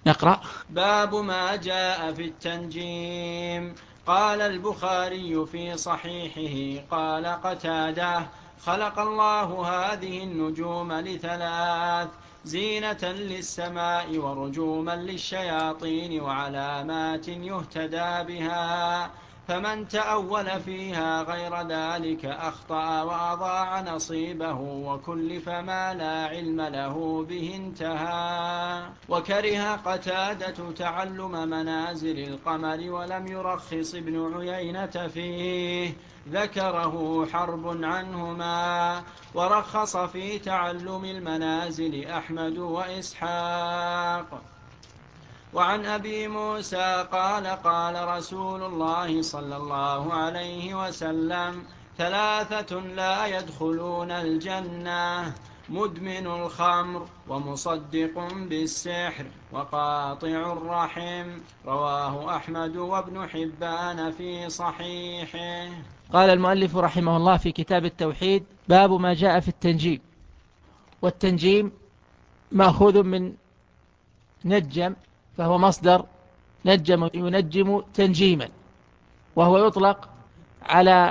نقرأ. باب ما جاء في التنجيم. قال البخاري في صحيحه قال قتادة: خلق الله هذه النجوم لثلاث: زينة للسماء ورجوما للشياطين وعلامات يهتدى بها، فمن تأول فيها غير ذلك أخطأ وأضاع نصيبه وكلف ما لا علم له به انتهى. وكره قتادة تعلم منازل القمر ولم يرخص ابن عيينة فيه، ذكره حرب عنهما، ورخص في تعلم المنازل أحمد وإسحاق. وعن أبي موسى قال قال رسول الله صلى الله عليه وسلم: ثلاثة لا يدخلون الجنة: مدمن الخمر، ومصدق بالسحر، وقاطع الرحم. رواه أحمد وابن حبان في صحيحه. قال المؤلف رحمه الله في كتاب التوحيد: باب ما جاء في التنجيم. والتنجيم مأخوذ من نجم، فهو مصدر نجم ينجم تنجيما، وهو يطلق على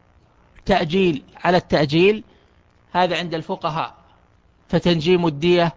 التأجيل، هذا عند الفقهاء. فتنجيم الدية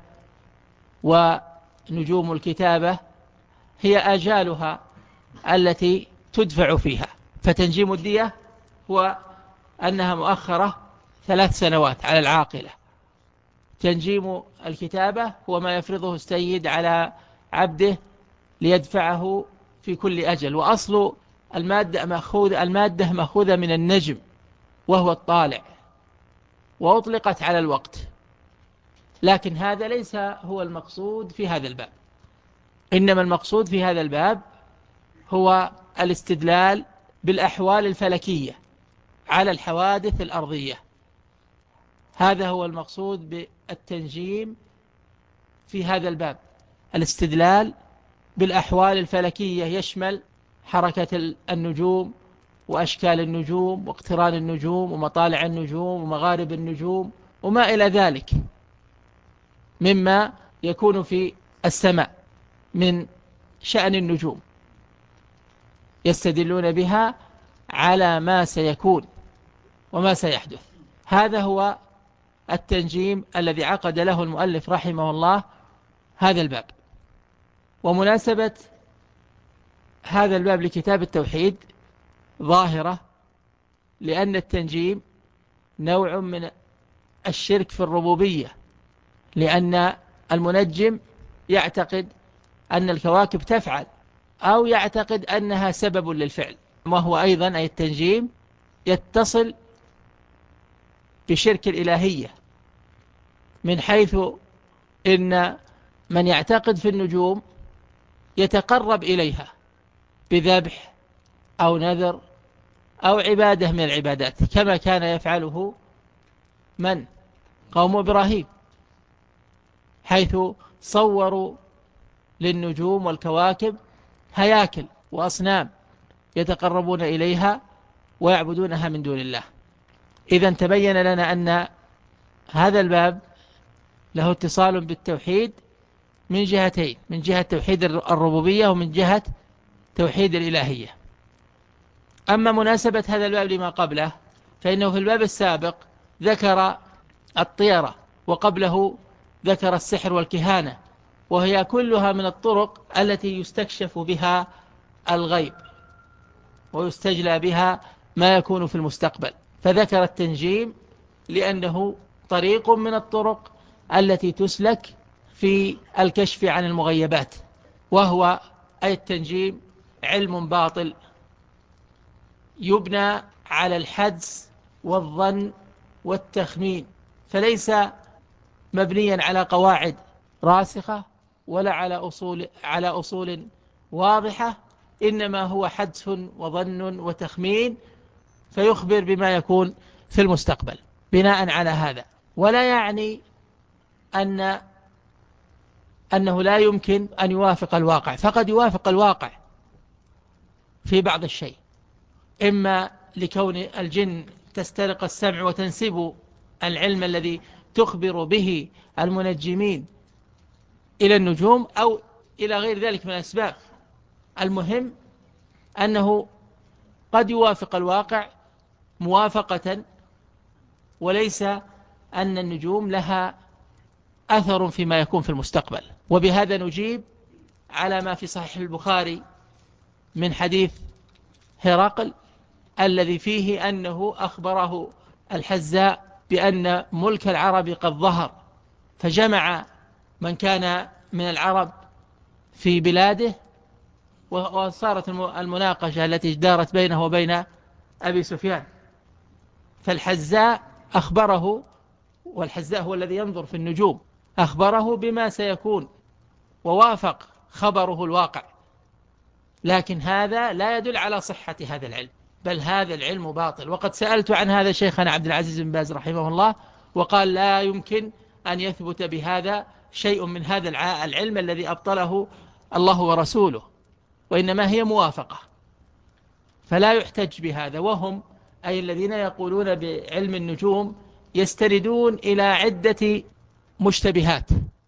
ونجوم الكتابة هي آجالها التي تدفع فيها. فتنجيم الدية هو أنها مؤخرة 3 سنوات على العاقلة. تنجيم الكتابة هو ما يفرضه السيد على عبده ليدفعه في كل أجل. وأصل المادة مأخوذة من النجم وهو الطالع، وأطلقت على الوقت، لكن هذا ليس هو المقصود في هذا الباب. إنما المقصود في هذا الباب هو الاستدلال بالأحوال الفلكية على الحوادث الأرضية. هذا هو المقصود بالتنجيم في هذا الباب، الاستدلال بالأحوال الفلكية، يشمل حركة النجوم وأشكال النجوم واقتران النجوم ومطالع النجوم ومغارب النجوم وما إلى ذلك مما يكون في السماء من شأن النجوم، يستدلون بها على ما سيكون وما سيحدث. هذا هو التنجيم الذي عقد له المؤلف رحمه الله هذا الباب. ومناسبة هذا الباب لكتاب التوحيد ظاهرة، لأن التنجيم نوع من الشرك في الربوبية، لأن المنجم يعتقد أن الكواكب تفعل، أو يعتقد أنها سبب للفعل، وهو أيضا أي التنجيم يتصل بشرك الإلهية، من حيث إن من يعتقد في النجوم يتقرب إليها بذبح أو نذر أو عبادة من العبادات، كما كان يفعله من؟ قوم إبراهيم، حيث صوروا للنجوم والكواكب هياكل وأصنام يتقربون إليها ويعبدونها من دون الله. إذن تبين لنا أن هذا الباب له اتصال بالتوحيد من جهتين: من جهة توحيد الربوبية ومن جهة توحيد الإلهية. أما مناسبة هذا الباب لما قبله، فإنه في الباب السابق ذكر الطيرة، وقبله ذكر السحر والكهانة، وهي كلها من الطرق التي يستكشف بها الغيب ويستجلى بها ما يكون في المستقبل. فذكر التنجيم لأنه طريق من الطرق التي تسلك في الكشف عن المغيبات، وهو أي التنجيم علم باطل يبنى على الحدس والظن والتخمين، فليس مبنيا على قواعد راسخة ولا على أصول واضحة، إنما هو حدس وظن وتخمين، فيخبر بما يكون في المستقبل بناء على هذا. ولا يعني أنه لا يمكن أن يوافق الواقع، فقد يوافق الواقع في بعض الشيء، إما لكون الجن تسترق السمع وتنسب العلم الذي تخبر به المنجمين إلى النجوم، أو إلى غير ذلك من الأسباب. المهم أنه قد يوافق الواقع موافقة، وليس أن النجوم لها أثر فيما يكون في المستقبل. وبهذا نجيب على ما في صحيح البخاري من حديث هرقل الذي فيه أنه أخبره الحذاء بأن ملك العرب قد ظهر، فجمع من كان من العرب في بلاده، وصارت المناقشة التي دارت بينه وبين أبي سفيان. فالحذاء أخبره، والحذاء هو الذي ينظر في النجوم، أخبره بما سيكون ووافق خبره الواقع. لكن هذا لا يدل على صحة هذا العلم، بل هذا العلم باطل. وقد سألت عن هذا شيخنا عبد العزيز بن باز رحمه الله، وقال لا يمكن أن يثبت بهذا شيء من هذا العلم الذي أبطله الله ورسوله، وإنما هي موافقة، فلا يحتج بهذا. وهم أي الذين يقولون بعلم النجوم يستندون إلى عدة مشتبهات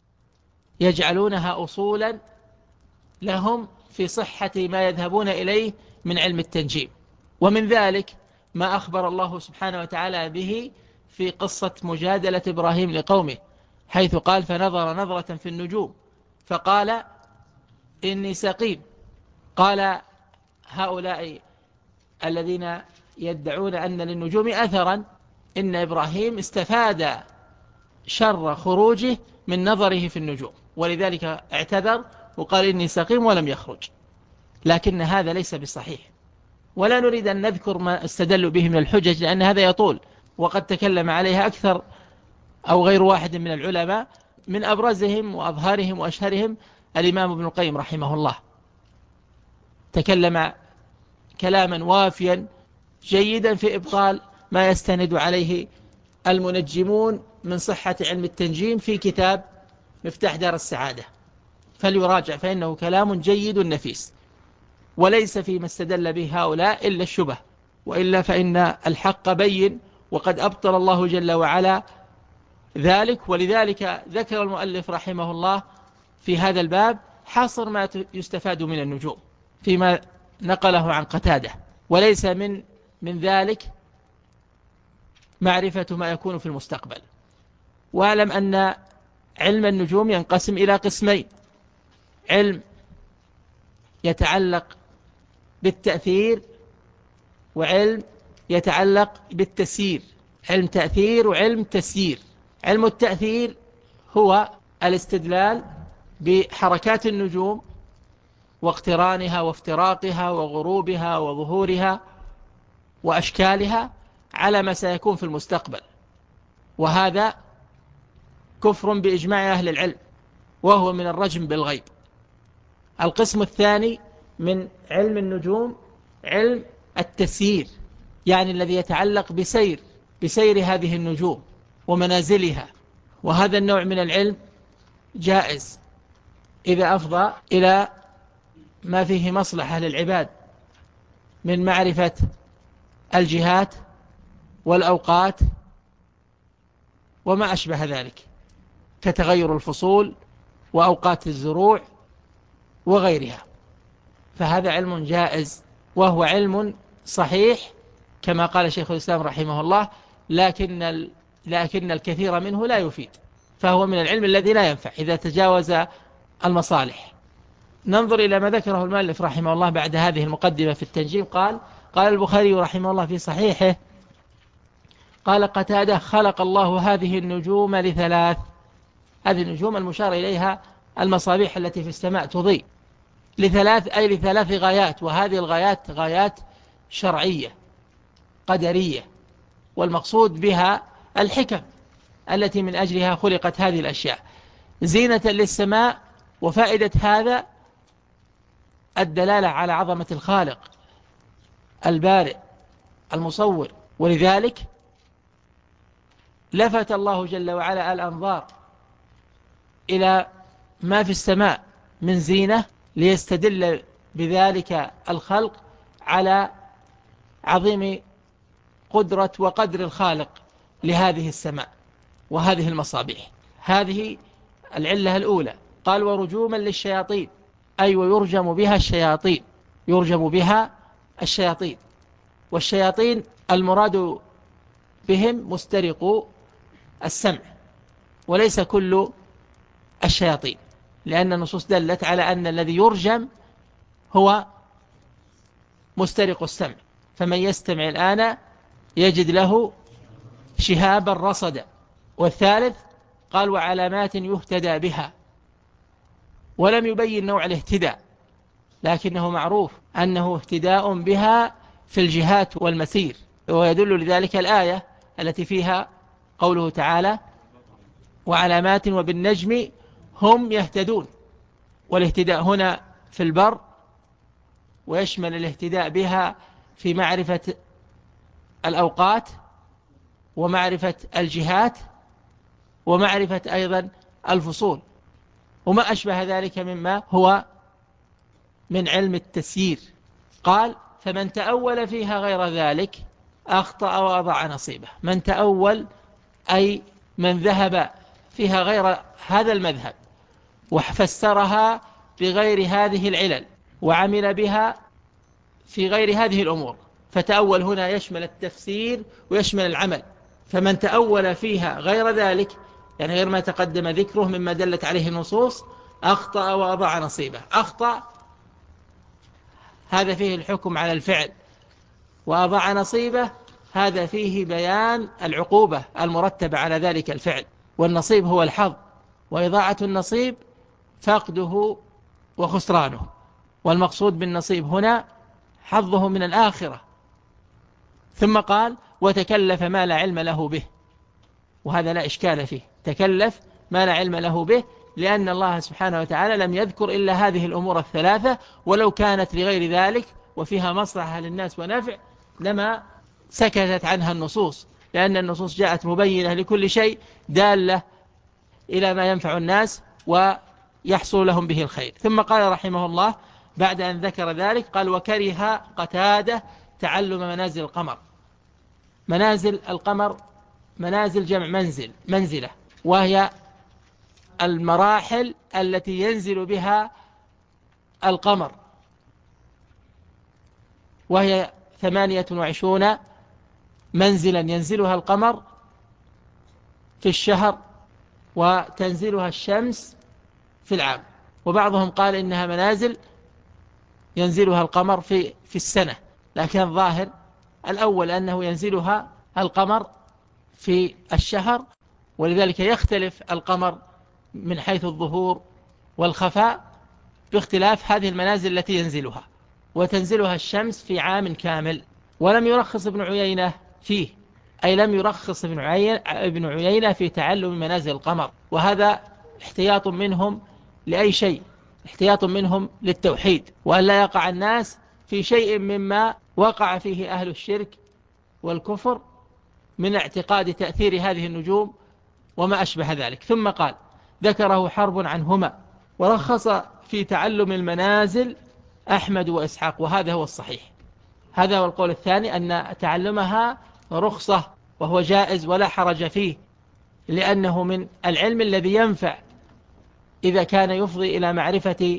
يجعلونها أصولا لهم في صحة ما يذهبون إليه من علم التنجيم. ومن ذلك ما أخبر الله سبحانه وتعالى به في قصة مجادلة إبراهيم لقومه، حيث قال فنظر نظرة في النجوم فقال إني سقيم. قال هؤلاء الذين يدعون أن للنجوم أثرا إن إبراهيم استفاد شر خروجه من نظره في النجوم، ولذلك اعتذر وقال إني سقيم ولم يخرج. لكن هذا ليس بصحيح، ولا نريد أن نذكر ما استدلوا به من الحجج لأن هذا يطول، وقد تكلم عليها أكثر أو غير واحد من العلماء، من أبرزهم وأظهرهم وأشهرهم الإمام ابن القيم رحمه الله، تكلم كلاما وافيا جيدا في إبطال ما يستند عليه المنجمون من صحة علم التنجيم في كتاب مفتاح دار السعادة، فليراجع فإنه كلام جيد نفيس، وليس فيما استدل به هؤلاء إلا الشبه، وإلا فإن الحق بين، وقد أبطل الله جل وعلا ذلك. ولذلك ذكر المؤلف رحمه الله في هذا الباب حصر ما يستفاد من النجوم فيما نقله عن قتادة، وليس من ذلك معرفة ما يكون في المستقبل. واعلم أن علم النجوم ينقسم إلى قسمين: علم يتعلق بالتأثير، وعلم يتعلق بالتسيير. علم تأثير وعلم تسيير. علم التأثير هو الاستدلال بحركات النجوم واقترانها وافتراقها وغروبها وظهورها وأشكالها على ما سيكون في المستقبل، وهذا كفر بإجماع أهل العلم، وهو من الرجم بالغيب. القسم الثاني من علم النجوم علم التسيير، يعني الذي يتعلق بسير هذه النجوم ومنازلها، وهذا النوع من العلم جائز إذا أفضى إلى ما فيه مصلحة للعباد من معرفة الجهات والأوقات وما أشبه ذلك، كتغير الفصول وأوقات الزروع وغيرها، فهذا علم جائز وهو علم صحيح كما قال شيخ الإسلام رحمه الله، لكن الكثير منه لا يفيد، فهو من العلم الذي لا ينفع إذا تجاوز المصالح. ننظر إلى ما ذكره المؤلف رحمه الله بعد هذه المقدمة في التنجيم. قال البخاري رحمه الله في صحيحه: قال قتادة: خلق الله هذه النجوم لثلاث. هذه النجوم المشار إليها المصابيح التي في السماء تضيء. لثلاث أي لثلاث غايات، وهذه الغايات غايات شرعية قدرية، والمقصود بها الحكم التي من أجلها خلقت هذه الأشياء زينة للسماء. وفائدة هذا الدلالة على عظمة الخالق البارئ المصور، ولذلك لفت الله جل وعلا الأنظار إلى ما في السماء من زينة ليستدل بذلك الخلق على عظيم قدرة وقدر الخالق لهذه السماء وهذه المصابيح. هذه العلة الأولى. قال: ورجوما للشياطين. أي ويرجم بها الشياطين، يرجم بها الشياطين. والشياطين المراد بهم مسترقو السمع، وليس كل الشياطين، لأن النصوص دلت على أن الذي يرجم هو مسترق السمع، فمن يستمع الآن يجد له شهابا رصدا. والثالث قال وعلامات يهتدى بها، ولم يبين نوع الاهتداء، لكنه معروف أنه اهتداء بها في الجهات والمسير، ويدل لذلك الآية التي فيها قوله تعالى وعلامات وبالنجم هم يهتدون. والاهتداء هنا في البر، ويشمل الاهتداء بها في معرفة الأوقات ومعرفة الجهات ومعرفة أيضا الفصول وما أشبه ذلك مما هو من علم التسيير. قال فمن تأول فيها غير ذلك أخطأ وأضاع نصيبه. من تأول أي من ذهب فيها غير هذا المذهب وفسرها بغير هذه العلل وعمل بها في غير هذه الأمور، فتأول هنا يشمل التفسير ويشمل العمل. فمن تأول فيها غير ذلك يعني غير ما تقدم ذكره مما دلت عليه النصوص أخطأ وأضاع نصيبه. أخطأ هذا فيه الحكم على الفعل، وأضاع نصيبه هذا فيه بيان العقوبة المرتبة على ذلك الفعل. والنصيب هو الحظ، وإضاعة النصيب فقده وخسرانه، والمقصود بالنصيب هنا حظه من الآخرة. ثم قال وتكلف ما لا علم له به، وهذا لا إشكال فيه، تكلف ما لا علم له به، لأن الله سبحانه وتعالى لم يذكر إلا هذه الأمور الثلاثة، ولو كانت لغير ذلك وفيها مصلحة للناس ونفع لما سكتت عنها النصوص، لأن النصوص جاءت مبينة لكل شيء دالة إلى ما ينفع الناس ويحصل لهم به الخير. ثم قال رحمه الله بعد أن ذكر ذلك قال وكره قتادة تعلم منازل القمر. منازل القمر منازل جمع منزلة، وهي المراحل التي ينزل بها القمر، وهي 28 منزلا ينزلها القمر في الشهر وتنزلها الشمس في العام. وبعضهم قال إنها منازل ينزلها القمر في السنة، لكن الظاهر الأول أنه ينزلها القمر في الشهر، ولذلك يختلف القمر من حيث الظهور والخفاء باختلاف هذه المنازل التي ينزلها، وتنزلها الشمس في عام كامل. ولم يرخص ابن عيينة فيه، أي لم يرخص ابن عيينة في تعلم منازل القمر، وهذا احتياط منهم لأي شيء، احتياط منهم للتوحيد، وأن لا يقع الناس في شيء مما وقع فيه أهل الشرك والكفر من اعتقاد تأثير هذه النجوم وما أشبه ذلك. ثم قال ذكره حرب عنهما، ورخص في تعلم المنازل أحمد وإسحاق، وهذا هو الصحيح. هذا هو القول الثاني، أن تعلمها رخصة وهو جائز ولا حرج فيه، لأنه من العلم الذي ينفع إذا كان يفضي إلى معرفة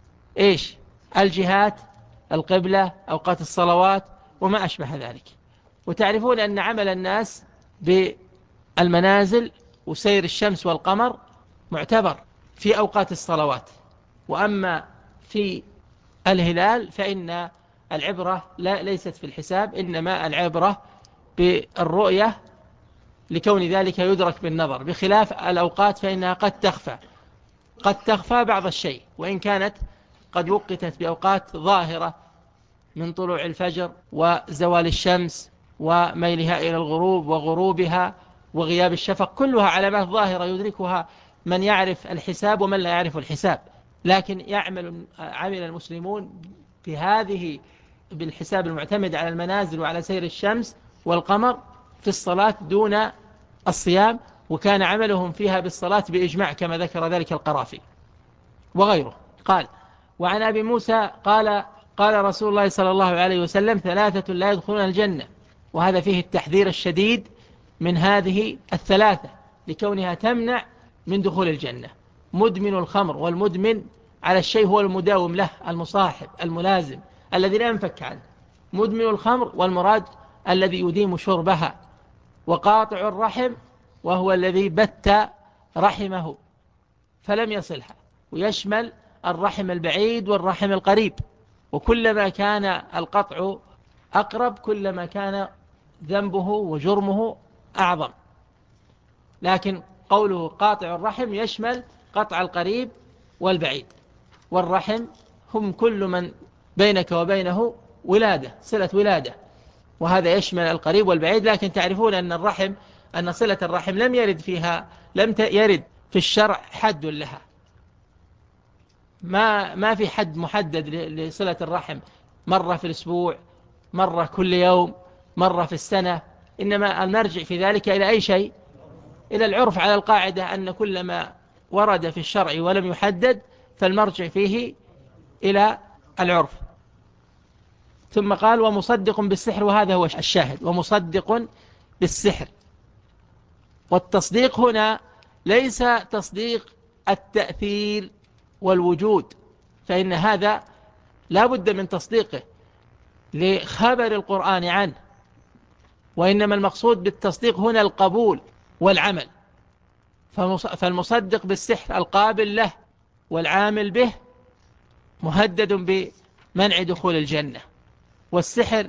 الجهات، القبلة، أوقات الصلوات وما أشبه ذلك. وتعرفون أن عمل الناس بالمنازل وسير الشمس والقمر معتبر في أوقات الصلوات، وأما في الهلال فإن العبرة ليست في الحساب، إنما العبرة بالرؤية لكون ذلك يدرك بالنظر، بخلاف الأوقات فإنها قد تخفى بعض الشيء، وإن كانت قد وقتت بأوقات ظاهرة من طلوع الفجر وزوال الشمس وميلها إلى الغروب وغروبها وغياب الشفق، كلها علامات ظاهرة يدركها من يعرف الحساب ومن لا يعرف الحساب. لكن عمل المسلمون بهذه بالحساب المعتمد على المنازل وعلى سير الشمس والقمر في الصلاة دون الصيام، وكان عملهم فيها بالصلاة بإجماع كما ذكر ذلك القرافي وغيره. قال وعن أبي موسى قال رسول الله صلى الله عليه وسلم 3 لا يدخلون الجنة، وهذا فيه التحذير الشديد من هذه الثلاثة لكونها تمنع من دخول الجنة: مدمن الخمر، والمدمن على الشيء هو المداوم له، المصاحب الملازم الذي لا ينفك عنه. مدمن الخمر والمراد الذي يديم شربها، وقاطع الرحم وهو الذي بت رحمه فلم يصلها، ويشمل الرحم البعيد والرحم القريب، وكلما كان القطع أقرب كلما كان ذنبه وجرمه أعظم. لكن قوله قاطع الرحم يشمل قطع القريب والبعيد، والرحم هم كل من بينك وبينه ولادة، صلة ولادة، وهذا يشمل القريب والبعيد. لكن تعرفون أن صلة الرحم لم يرد في الشرع حد لها، ما في حد محدد لصلة الرحم، مرة في الأسبوع، مرة كل يوم، مرة في السنة، إنما المرجع في ذلك إلى أي شيء؟ إلى العرف، على القاعدة أن كل ما ورد في الشرع ولم يحدد فالمرجع فيه إلى العرف. ثم قال ومصدق بالسحر، وهذا هو الشاهد، ومصدق بالسحر. والتصديق هنا ليس تصديق التأثير والوجود، فإن هذا لا بد من تصديقه لخبر القرآن عنه، وإنما المقصود بالتصديق هنا القبول والعمل. فالمصدق بالسحر القابل له والعامل به مهدد بمنع دخول الجنة. والسحر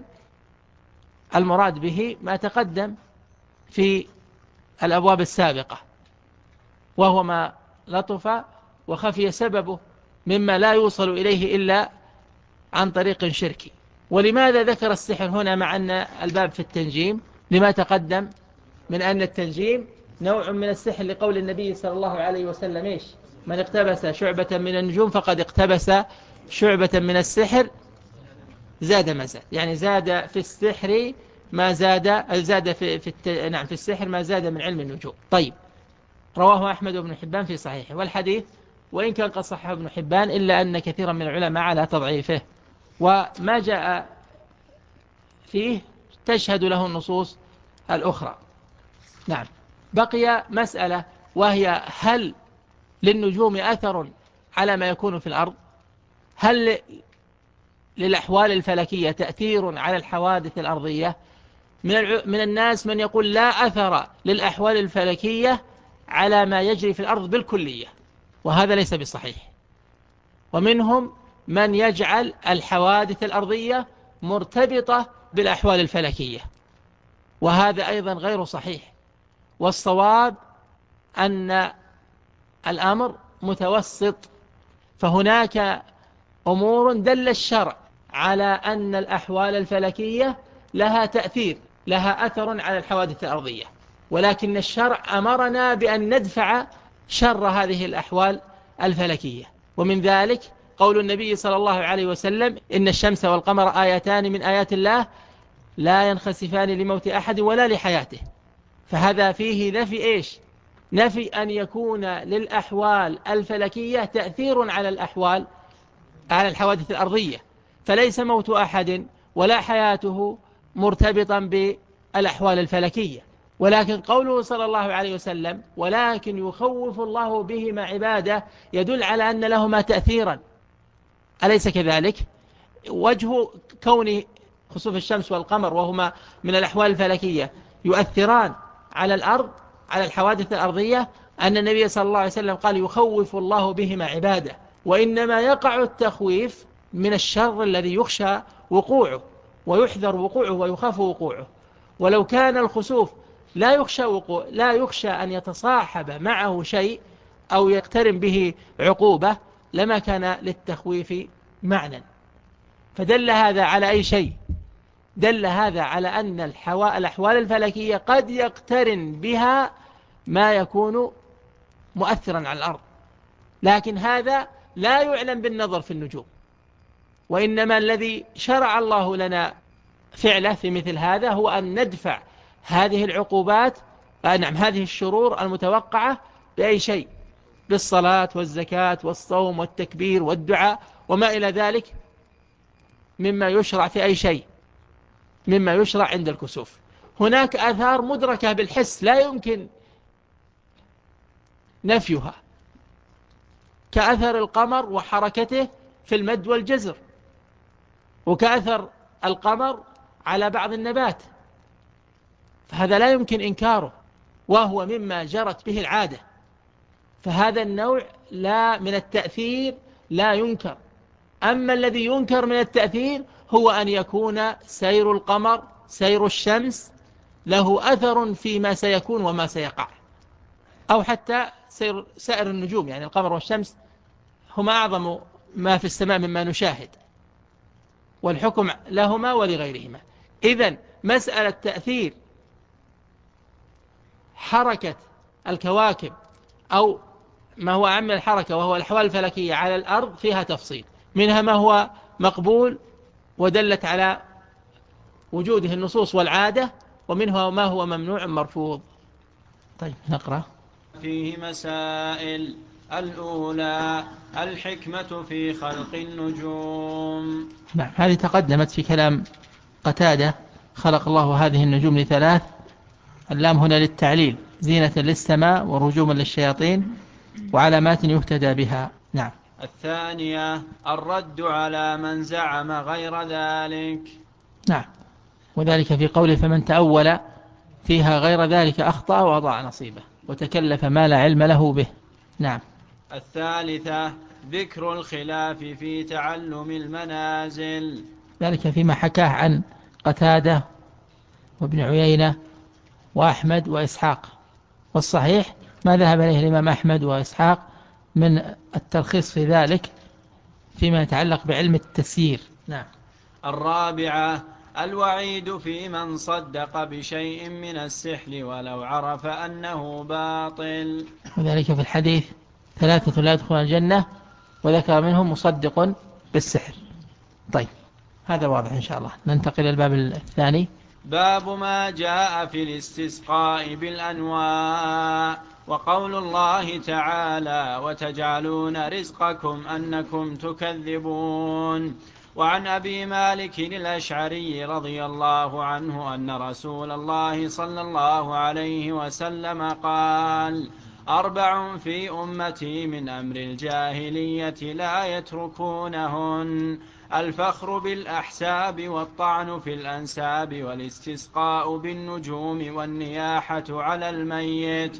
المراد به ما تقدم في الأبواب السابقة، وهو ما لطف وخفي سببه مما لا يوصل إليه إلا عن طريق شركي. ولماذا ذكر السحر هنا مع أن الباب في التنجيم؟ لما تقدم من أن التنجيم نوع من السحر، لقول النبي صلى الله عليه وسلم إيش؟ من اقتبس شعبة من النجوم فقد اقتبس شعبة من السحر زاد ما زاد، يعني زاد في السحر ما زاد في السحر ما زاد من علم النجوم. طيب، رواه أحمد بن حبان في صحيحه، والحديث وإن كان قد صححه ابن حبان إلا أن كثيرا من العلماء على تضعيفه، وما جاء فيه تشهد له النصوص الأخرى. نعم. بقي مسألة، وهي هل للنجوم أثر على ما يكون في الأرض؟ هل للأحوال الفلكية تأثير على الحوادث الأرضية؟ من الناس من يقول لا أثر للأحوال الفلكية على ما يجري في الأرض بالكلية، وهذا ليس بصحيح. ومنهم من يجعل الحوادث الأرضية مرتبطة بالأحوال الفلكية، وهذا أيضا غير صحيح. والصواب أن الأمر متوسط، فهناك أمور دل الشرع على أن الأحوال الفلكية لها تأثير، لها أثر على الحوادث الأرضية، ولكن الشرع أمرنا بأن ندفع شر هذه الأحوال الفلكية. ومن ذلك قول النبي صلى الله عليه وسلم إن الشمس والقمر آيتان من آيات الله لا ينخسفان لموت أحد ولا لحياته. فهذا فيه نفي إيش؟ نفي أن يكون للأحوال الفلكية تأثير على الحوادث الأرضية، فليس موت أحد ولا حياته مرتبطا بالأحوال الفلكية. ولكن قوله صلى الله عليه وسلم ولكن يخوف الله بهما عباده يدل على أن لهما تأثيرا، أليس كذلك؟ وجه كون خسوف الشمس والقمر وهما من الأحوال الفلكية يؤثران على الأرض، على الحوادث الأرضية، أن النبي صلى الله عليه وسلم قال يخوف الله بهما عباده، وإنما يقع التخويف من الشر الذي يخشى وقوعه ويحذر وقوعه ويخاف وقوعه. ولو كان الخسوف لا يخشى أن يتصاحب معه شيء أو يقترن به عقوبة لما كان للتخويف معنى. فدل هذا على أي شيء؟ دل هذا على أن الأحوال الفلكية قد يقترن بها ما يكون مؤثرا على الأرض، لكن هذا لا يعلم بالنظر في النجوم، وإنما الذي شرع الله لنا فعله في مثل هذا هو أن ندفع هذه العقوبات، هذه الشرور المتوقعة بأي شيء؟ بالصلاة والزكاة والصوم والتكبير والدعاء وما إلى ذلك مما يشرع في أي شيء، مما يشرع عند الكسوف. هناك آثار مدركة بالحس لا يمكن نفيها، كأثر القمر وحركته في المد والجزر، وكأثر القمر على بعض النبات، فهذا لا يمكن إنكاره، وهو مما جرت به العادة، فهذا النوع لا من التأثير لا ينكر. أما الذي ينكر من التأثير هو أن يكون سير القمر، سير الشمس، له أثر فيما سيكون وما سيقع، أو حتى سائر النجوم، يعني القمر والشمس هما أعظم ما في السماء مما نشاهد، والحكم لهما ولغيرهما. إذن مسألة تأثير حركة الكواكب أو ما هو أعم الحركة وهو الأحوال الفلكية على الأرض فيها تفصيل، منها ما هو مقبول ودلت على وجوده النصوص والعادة، ومنها ما هو ممنوع مرفوض. طيب نقرأ. فيه مسائل. الأولى الحكمة في خلق النجوم. نعم، هذه تقدمت في كلام قتادة: خلق الله هذه النجوم لثلاث، اللام هنا للتعليل، زينة للسماء ورجوما للشياطين وعلامات يهتدى بها. نعم. الثانية الرد على من زعم غير ذلك. نعم، وذلك في قوله: فمن تأول فيها غير ذلك أخطأ وأضاع نصيبه وتكلف ما لا علم له به. نعم. الثالثة ذكر الخلاف في تعلم المنازل، ذلك فيما حكاه عن قتادة وابن عيينة وأحمد وإسحاق، والصحيح ما ذهب إليه الإمام أحمد وإسحاق من الترخيص في ذلك فيما يتعلق بعلم التسيير. نعم. الرابعة الوعيد في من صدق بشيء من السحر ولو عرف أنه باطل، وذلك في الحديث: ثلاثة لا يدخلون الجنة، وذكر منهم مصدق بالسحر. طيب، هذا واضح إن شاء الله. ننتقل إلى الباب الثاني. باب ما جاء في الاستسقاء بالأنواع، وقول الله تعالى: وتجعلون رزقكم أنكم تكذبون. وعن أبي مالك الأشعري رضي الله عنه أن رسول الله صلى الله عليه وسلم قال: 4 في أمتي من أمر الجاهلية لا يتركونهن: الفخر بالأحساب والطعن في الأنساب والاستسقاء بالنجوم والنياحة على الميت.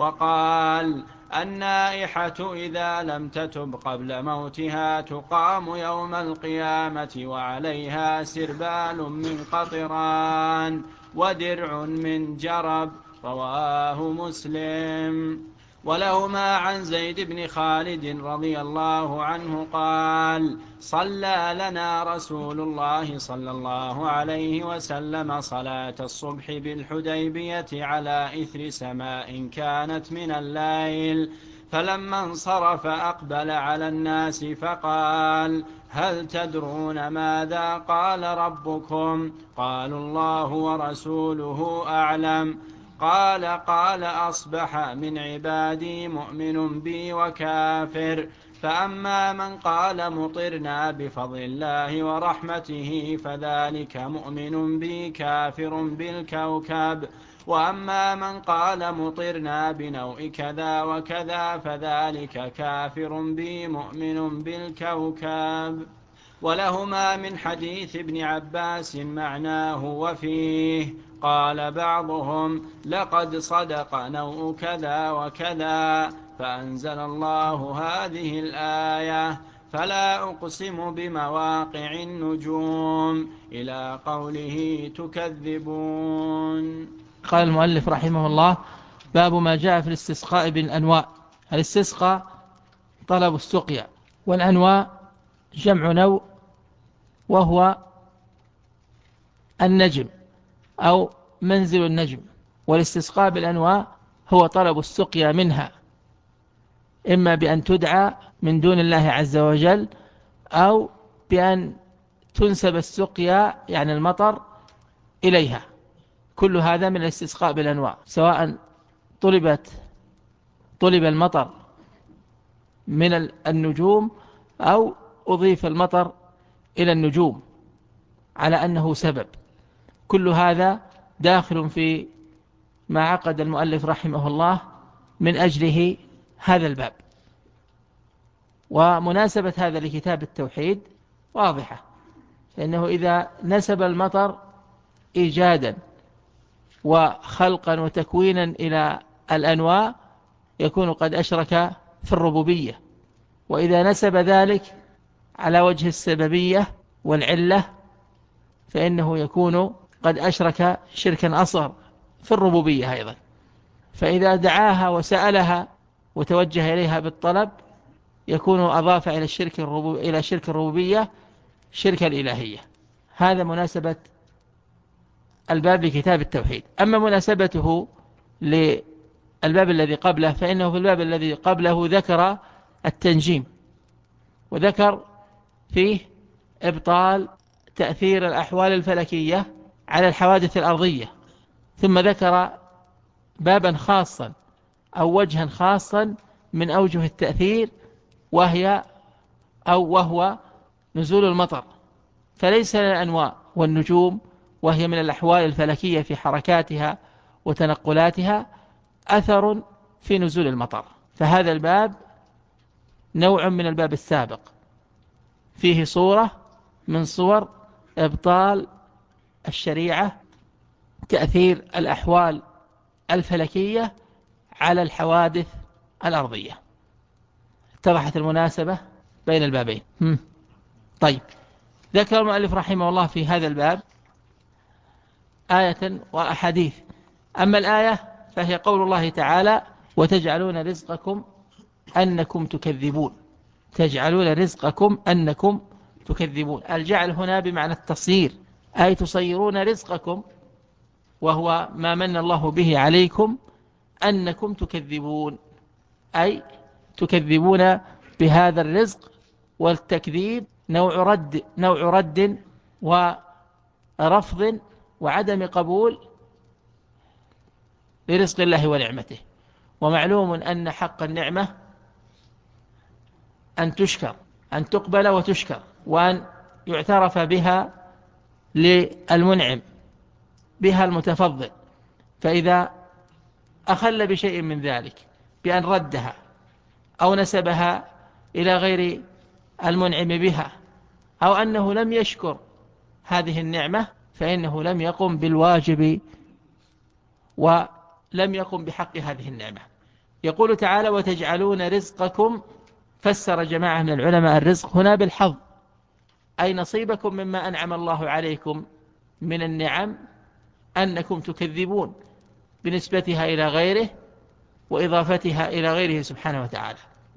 وقال: النائحة إذا لم تتب قبل موتها تقام يوم القيامة وعليها سربال من قطران ودرع من جرب. رواه مسلم. ولهما عن زيد بن خالد رضي الله عنه قال: صلى لنا رسول الله صلى الله عليه وسلم صلاة الصبح بالحديبية على إثر سماء كانت من الليل، فلما انصرف أقبل على الناس فقال: هل تدرون ماذا قال ربكم؟ قالوا: الله ورسوله أعلم. قال: أصبح من عبادي مؤمن بي وكافر، فأما من قال مطرنا بفضل الله ورحمته فذلك مؤمن بي كافر بالكوكب، وأما من قال مطرنا بنوء كذا وكذا فذلك كافر بي مؤمن بالكوكب. ولهما من حديث ابن عباس معناه وفيه. قال بعضهم: لقد صدق نوء كذا وكذا، فأنزل الله هذه الآية: فلا أقسم بمواقع النجوم، إلى قوله تكذبون. قال المؤلف رحمه الله: باب ما جاء في الاستسقاء بالأنواع. الاستسقاء طلب السقيا، والأنواع جمع نوء، وهو النجم أو منزل النجم. والاستسقاء بالأنواع هو طلب السقيا منها، إما بأن تدعى من دون الله عز وجل، أو بأن تنسب السقيا يعني المطر إليها. كل هذا من الاستسقاء بالأنواع، سواء طلب المطر من النجوم أو أضيف المطر إلى النجوم على أنه سبب. كل هذا داخل في ما عقد المؤلف رحمه الله من أجله هذا الباب. ومناسبة هذا لكتاب التوحيد واضحة، لأنه إذا نسب المطر إيجادا وخلقا وتكوينا إلى الأنواع يكون قد أشرك في الربوبية، وإذا نسب ذلك على وجه السببية والعلة فإنه يكون قد أشرك شركا أصغر في الربوبية أيضا. فإذا دعاها وسألها وتوجه إليها بالطلب يكون أضاف إلى شرك الربوبية شرك الإلهية. هذا مناسبة الباب لكتاب التوحيد. أما مناسبته للباب الذي قبله فإنه في الباب الذي قبله ذكر التنجيم، وذكر فيه إبطال تأثير الأحوال الفلكية على الحوادث الأرضية، ثم ذكر بابا خاصا أو وجها خاصا من أوجه التأثير وهو نزول المطر. فليس للأنواع والنجوم وهي من الأحوال الفلكية في حركاتها وتنقلاتها أثر في نزول المطر. فهذا الباب نوع من الباب السابق، فيه صورة من صور إبطال الشريعة تأثير الأحوال الفلكية على الحوادث الأرضية. اتضحت المناسبة بين البابين. طيب، ذكر المؤلف رحمه الله في هذا الباب آية وأحاديث. أما الآية فهي قول الله تعالى: وتجعلون رزقكم أنكم تكذبون. تجعلون رزقكم أنكم تكذبون. الجعل هنا بمعنى التصيير، أي تصيرون رزقكم، وهو ما من الله به عليكم، أنكم تكذبون، أي تكذبون بهذا الرزق. والتكذيب نوع رد ورفض وعدم قبول لرزق الله ونعمته. ومعلوم أن حق النعمة أن تشكر، أن تقبل وتشكر، وأن يعترف بها للمنعم بها المتفضل. فإذا أخل بشيء من ذلك بأن ردها أو نسبها إلى غير المنعم بها أو أنه لم يشكر هذه النعمة فإنه لم يقم بالواجب ولم يقم بحق هذه النعمة. يقول تعالى: وتجعلون رزقكم. فسر جماعة من العلماء الرزق هنا بالحظ، أي نصيبكم مما أنعم الله عليكم من النعم أنكم تكذبون بنسبتها إلى غيره وإضافتها إلى غيره سبحانه وتعالى.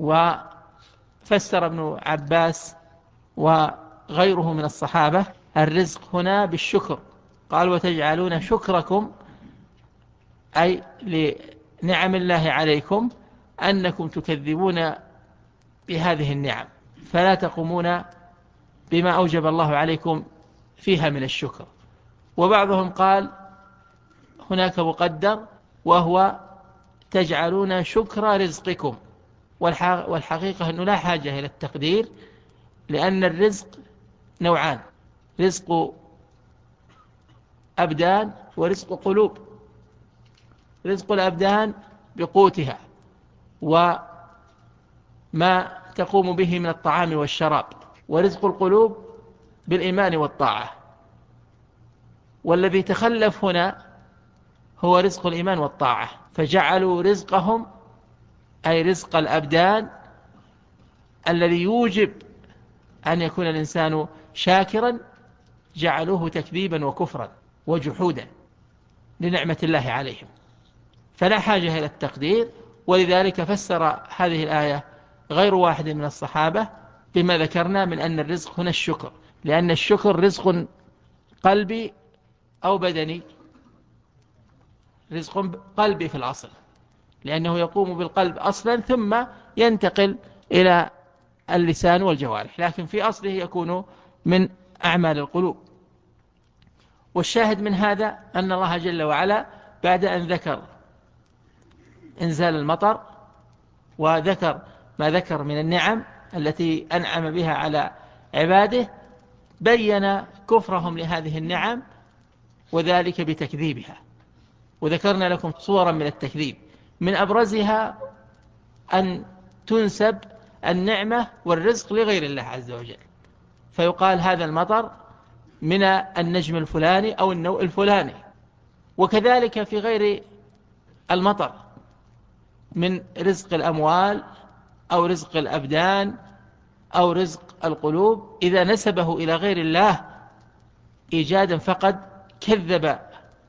وفسر ابن عباس وغيره من الصحابة الرزق هنا بالشكر، قال: وتجعلون شكركم، أي لنعم الله عليكم أنكم تكذبون بهذه النعم، فلا تقومون بما أوجب الله عليكم فيها من الشكر. وبعضهم قال هناك مقدر وهو تجعلون شكر رزقكم، والحقيقة أنه لا حاجة إلى التقدير، لأن الرزق نوعان: رزق أبدان ورزق قلوب. رزق الأبدان بقوتها وما تقوم به من الطعام والشراب، ورزق القلوب بالإيمان والطاعة. والذي تخلف هنا هو رزق الإيمان والطاعة، فجعلوا رزقهم أي رزق الأبدان الذي يوجب أن يكون الإنسان شاكرا جعلوه تكذيبا وكفرا وجحودا لنعمة الله عليهم، فلا حاجة إلى التقدير. ولذلك فسر هذه الآية غير واحد من الصحابة بما ذكرنا من أن الرزق هنا الشكر، لأن الشكر رزق قلبي أو بدني. رزق قلبي في الأصل، لأنه يقوم بالقلب أصلا ثم ينتقل إلى اللسان والجوارح، لكن في أصله يكون من أعمال القلوب. والشاهد من هذا أن الله جل وعلا بعد أن ذكر إنزال المطر وذكر ما ذكر من النعم التي أنعم بها على عباده، بين كفرهم لهذه النعم وذلك بتكذيبها. وذكرنا لكم صورا من التكذيب، من أبرزها أن تنسب النعمة والرزق لغير الله عز وجل، فيقال هذا المطر من النجم الفلاني أو النوء الفلاني. وكذلك في غير المطر من رزق الأموال أو رزق الأبدان أو رزق القلوب، إذا نسبه إلى غير الله إيجادا فقد كذب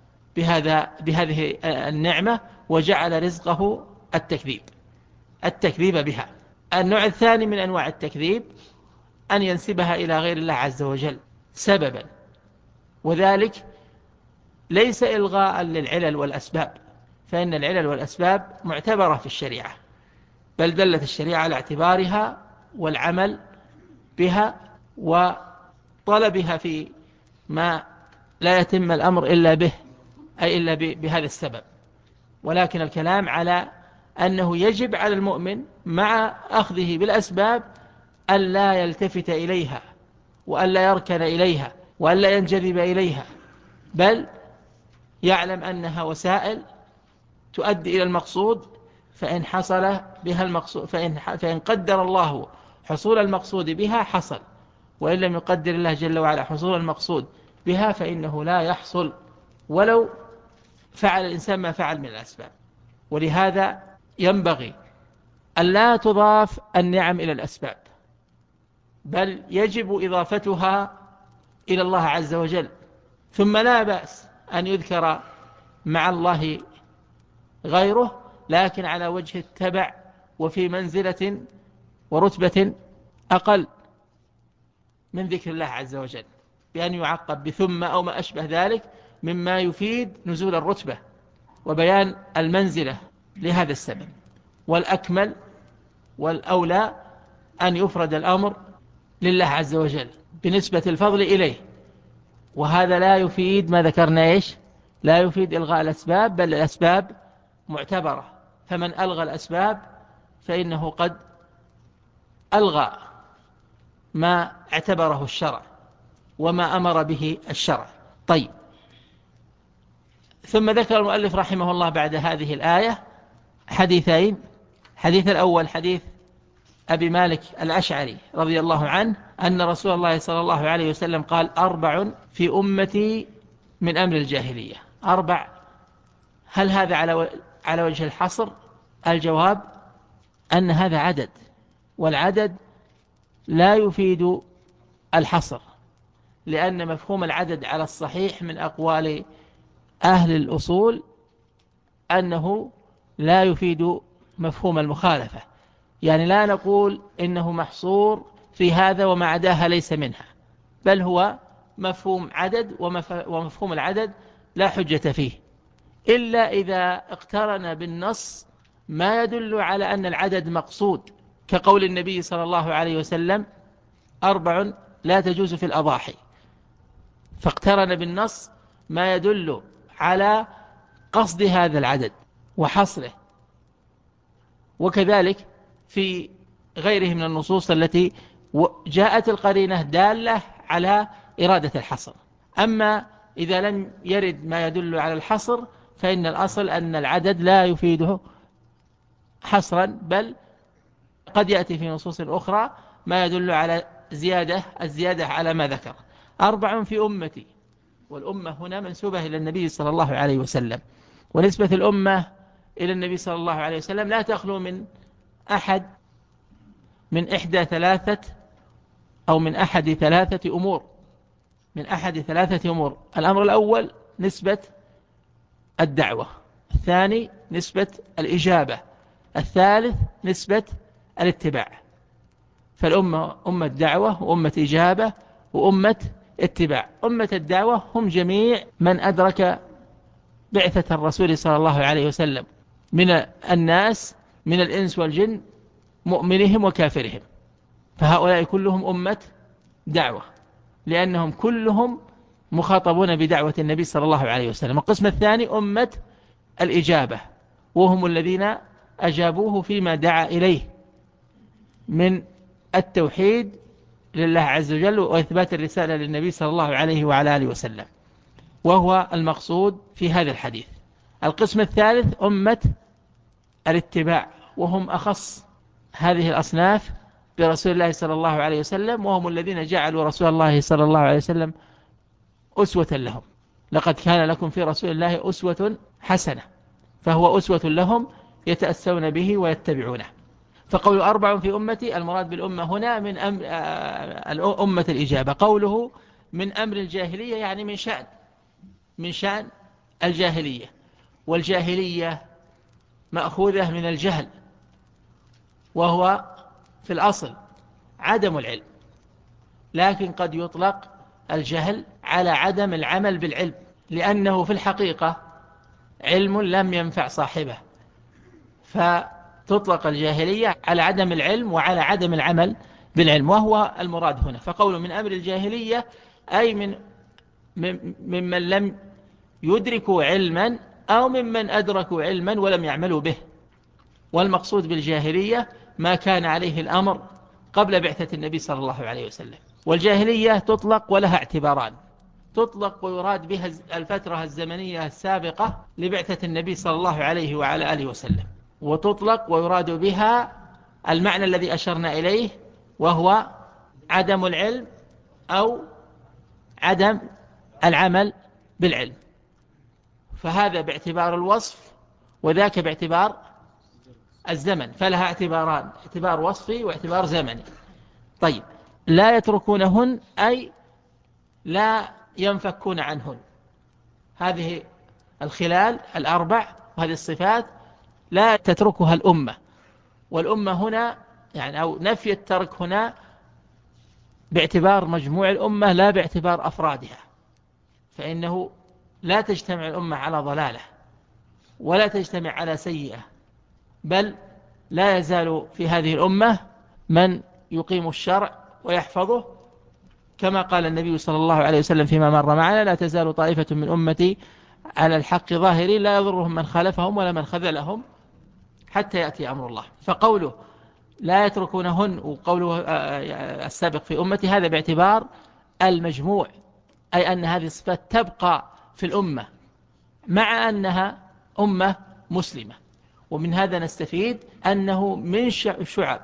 بهذه النعمة وجعل رزقه التكذيب بها. النوع الثاني من أنواع التكذيب أن ينسبها إلى غير الله عز وجل سببا، وذلك ليس إلغاء للعلل والأسباب، فإن العلل والأسباب معتبرة في الشريعة، بل دلت الشريعة على اعتبارها والعمل بها وطلبها في ما لا يتم الأمر إلا به، أي إلا بهذا السبب. ولكن الكلام على أنه يجب على المؤمن مع أخذه بالأسباب أن لا يلتفت إليها وأن لا يركن إليها وأن لا ينجذب إليها، بل يعلم أنها وسائل تؤدي إلى المقصود، فإن حصل بها المقصود فإن قدر الله حصول المقصود بها حصل، وإن لم يقدر الله جل وعلا حصول المقصود بها فإنه لا يحصل ولو فعل الإنسان ما فعل من الأسباب. ولهذا ينبغي أن لا تضاف النعم إلى الأسباب، بل يجب إضافتها إلى الله عز وجل. ثم لا بأس أن يذكر مع الله غيره، لكن على وجه التبع وفي منزلة ورتبة أقل من ذكر الله عز وجل، بأن يعقب بثم أو ما أشبه ذلك مما يفيد نزول الرتبة وبيان المنزلة لهذا السبب. والأكمل والأولى أن يفرد الأمر لله عز وجل بنسبة الفضل إليه، وهذا لا يفيد ما ذكرنا لا يفيد إلغاء الأسباب، بل الأسباب معتبرة، فمن ألغى الأسباب فإنه قد ألغى ما اعتبره الشرع وما أمر به الشرع. طيب، ثم ذكر المؤلف رحمه الله بعد هذه الآية حديثين. حديث الأول حديث أبي مالك الأشعري رضي الله عنه أن رسول الله صلى الله عليه وسلم قال: 4 في أمتي من أمر الجاهلية. 4، هل هذا على وجه الحصر؟ الجواب أن هذا عدد، والعدد لا يفيد الحصر، لأن مفهوم العدد على الصحيح من أقوال أهل الأصول أنه لا يفيد مفهوم المخالفة، يعني لا نقول إنه محصور في هذا وما عداها ليس منها، بل هو مفهوم عدد، ومفهوم العدد لا حجة فيه إلا إذا اقترن بالنص ما يدل على أن العدد مقصود، كقول النبي صلى الله عليه وسلم: 4 لا تجوز في الأضاحي، فاقترن بالنص ما يدل على قصد هذا العدد وحصره. وكذلك في غيره من النصوص التي جاءت القرينة دالة على إرادة الحصر. أما إذا لم يرد ما يدل على الحصر فإن الأصل أن العدد لا يفيده حصرا، بل قد يأتي في نصوص أخرى ما يدل على الزيادة على ما ذكر. 4 في أمتي، والأمة هنا منسوبة إلى النبي صلى الله عليه وسلم، ونسبة الأمة إلى النبي صلى الله عليه وسلم لا تخلو من إحدى ثلاثة أو من أحد ثلاثة أمور. الأمر الأول نسبة الدعوة، الثاني نسبة الإجابة، الثالث نسبة الاتباع. فالأمة أمة دعوة وأمة إجابة وأمة اتباع. أمة الدعوة هم جميع من أدرك بعثة الرسول صلى الله عليه وسلم من الناس، من الإنس والجن، مؤمنهم وكافرهم، فهؤلاء كلهم أمة دعوة، لأنهم كلهم مخاطبون بدعوة النبي صلى الله عليه وسلم. القسم الثاني أمة الإجابة، وهم الذين أجابوه فيما دعا إليه من التوحيد لله عز وجل وإثبات الرسالة للنبي صلى الله عليه وعلى آله وسلم، وهو المقصود في هذا الحديث. القسم الثالث أمة الاتباع، وهم أخص هذه الأصناف برسول الله صلى الله عليه وسلم، وهم الذين جعلوا رسول الله صلى الله عليه وسلم أسوة لهم. لقد كان لكم في رسول الله أسوة حسنة، فهو أسوة لهم يتأسون به ويتبعونه. فقول 4 في أمتي، المراد بالأمة هنا من أمة الإجابة. قوله من أمر الجاهلية يعني من شأن الجاهلية، والجاهلية مأخوذة من الجهل، وهو في الأصل عدم العلم، لكن قد يطلق الجهل على عدم العمل بالعلم، لأنه في الحقيقة علم لم ينفع صاحبه، فتطلق الجاهلية على عدم العلم وعلى عدم العمل بالعلم، وهو المراد هنا. فقول من أمر الجاهلية أي ممن لم يدركوا علما أو ممن أدركوا علما ولم يعملوا به. والمقصود بالجاهلية ما كان عليه الأمر قبل بعثة النبي صلى الله عليه وسلم. والجاهلية تطلق ولها اعتباران: تطلق ويراد بها الفترة الزمنية السابقة لبعثة النبي صلى الله عليه وعلى آله وسلم، وتطلق ويراد بها المعنى الذي أشرنا إليه، وهو عدم العلم أو عدم العمل بالعلم. فهذا باعتبار الوصف وذاك باعتبار الزمن، فلها اعتباران: اعتبار وصفي واعتبار زمني. طيب، لا يتركونهن أي لا ينفكون عنهن. هذه الخلال 4 وهذه الصفات لا تتركها الأمة. والأمة هنا يعني أو نفي الترك هنا باعتبار مجموع الأمة لا باعتبار أفرادها، فإنه لا تجتمع الأمة على ضلالة ولا تجتمع على سيئة، بل لا يزال في هذه الأمة من يقيم الشرع ويحفظه، كما قال النبي صلى الله عليه وسلم فيما مر معنا: لا تزال طائفة من أمتي على الحق ظاهرين لا يضرهم من خالفهم ولا من خذلهم حتى يأتي أمر الله. فقوله لا يتركونهن وقوله السابق في أمتي هذا باعتبار المجموع، أي أن هذه الصفات تبقى في الأمة مع أنها أمة مسلمة. ومن هذا نستفيد أنه من شعب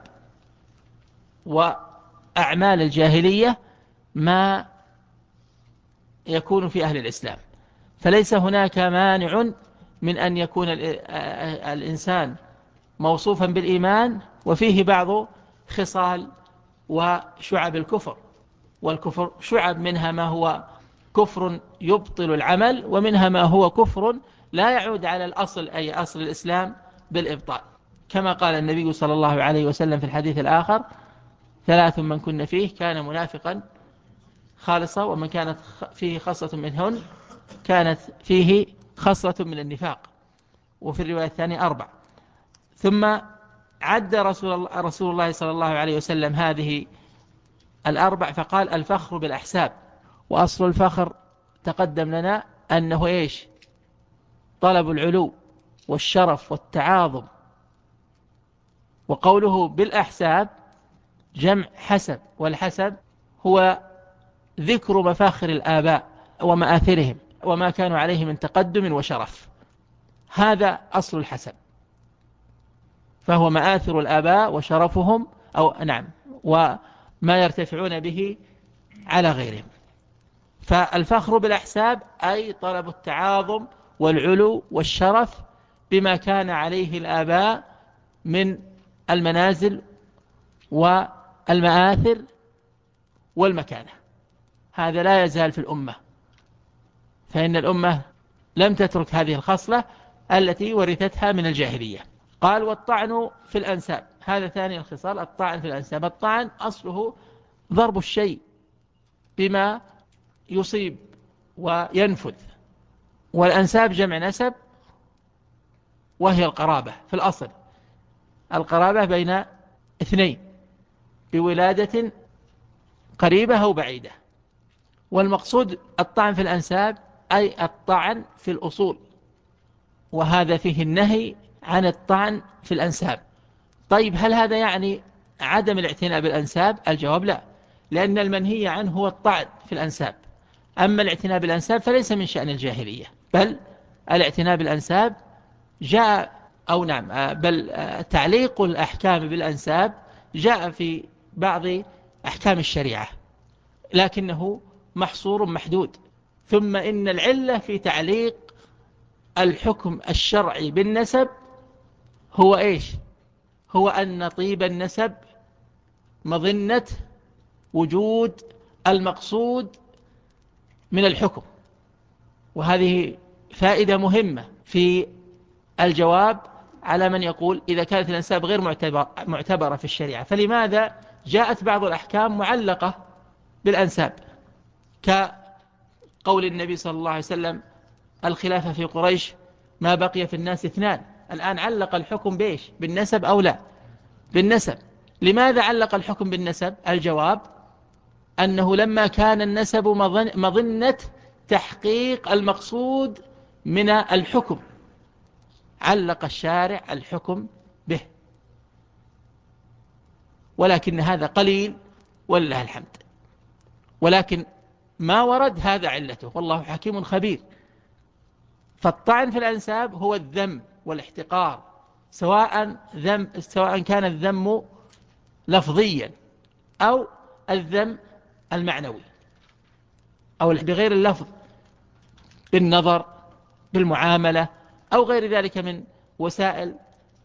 وأعمال الجاهلية ما يكون في أهل الإسلام، فليس هناك مانع من أن يكون الإنسان موصوفا بالإيمان وفيه بعض خصال وشعب الكفر. والكفر شعب، منها ما هو كفر يبطل العمل، ومنها ما هو كفر لا يعود على الأصل أي أصل الإسلام بالإبطال، كما قال النبي صلى الله عليه وسلم في الحديث الآخر: 3 من كن فيه كان منافقا خالصا، ومن كانت فيه خصلة منهن كانت فيه خصلة من النفاق. وفي الرواية الثانية 4. ثم عد رسول الله صلى الله عليه وسلم هذه 4 فقال: الفخر بالأحساب. وأصل الفخر تقدم لنا أنه إيش؟ طلب العلو والشرف والتعاظم. وقوله بالأحساب جمع حسب، والحسب هو ذكر مفاخر الآباء ومآثرهم وما كانوا عليه من تقدم وشرف، هذا أصل الحسب، فهو مآثر الآباء وشرفهم وما يرتفعون به على غيرهم. فالفخر بالأحساب أي طلب التعاظم والعلو والشرف بما كان عليه الآباء من المنازل والمآثر والمكانة. هذا لا يزال في الأمة، فإن الأمة لم تترك هذه الخصلة التي ورثتها من الجاهلية. قال: والطعن في الأنساب، هذا ثاني الخصال، الطعن في الأنساب. الطعن أصله ضرب الشيء بما يصيب وينفذ، والأنساب جمع نسب، وهي القرابة في الأصل، القرابة بين 2 بولادة قريبة أو بعيدة. والمقصود الطعن في الأنساب أي الطعن في الأصول، وهذا فيه النهي عن الطعن في الأنساب. طيب، هل هذا يعني عدم الاعتناء بالأنساب؟ الجواب لا، لأن المنهي عنه هو الطعن في الأنساب. أما الاعتناء بالأنساب فليس من شأن الجاهلية، بل الاعتناء بالأنساب بل تعليق الأحكام بالأنساب جاء في بعض أحكام الشريعة، لكنه محصور محدود. ثم إن العلة في تعليق الحكم الشرعي بالنسب هو إيش؟ هو أن طيب النسب مظنة وجود المقصود من الحكم. وهذه فائدة مهمة في الجواب على من يقول إذا كانت الأنساب غير معتبرة في الشريعة، فلماذا جاءت بعض الأحكام معلقة بالأنساب؟ كقول النبي صلى الله عليه وسلم: الخلافة في قريش ما بقي في الناس اثنان. الآن علق الحكم بإيش؟ بالنسب أو لا؟ بالنسب. لماذا علق الحكم بالنسب؟ الجواب أنه لما كان النسب مظنة تحقيق المقصود من الحكم علق الشارع الحكم به. ولكن هذا قليل ولله الحمد، ولكن ما ورد هذا علته، والله حكيم خبير. فالطعن في الأنساب هو الذم والاحتقار، سواء كان الذم لفظيا أو الذم المعنوي أو بغير اللفظ، بالنظر، بالمعاملة، أو غير ذلك من وسائل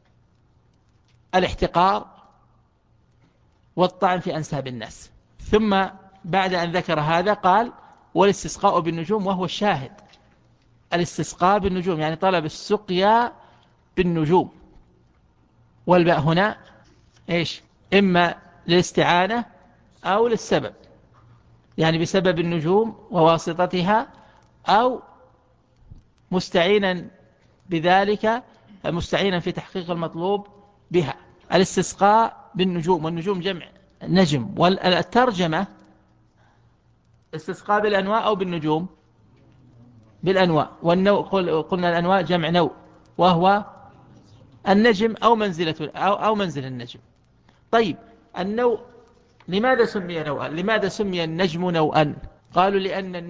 الاحتقار والطعن في أنساب الناس. ثم بعد أن ذكر هذا قال: والاستسقاء بالنجوم، وهو الشاهد. الاستسقاء بالنجوم يعني طلب السقيا بالنجوم، والباء هنا إيش؟ إما للاستعانة أو للسبب، يعني بسبب النجوم وواسطتها، أو مستعينا بذلك، مستعينا في تحقيق المطلوب بها. الاستسقاء بالنجوم، والنجوم جمع نجم. والترجمة: استسقاء بالأنواء أو بالنجوم؟ بالأنواء. والنوء قلنا الأنواء جمع نوء، وهو النجم أو منزل النجم. طيب، النوء لماذا سمي نوءا؟ لماذا سمي النجم نوءا؟ قالوا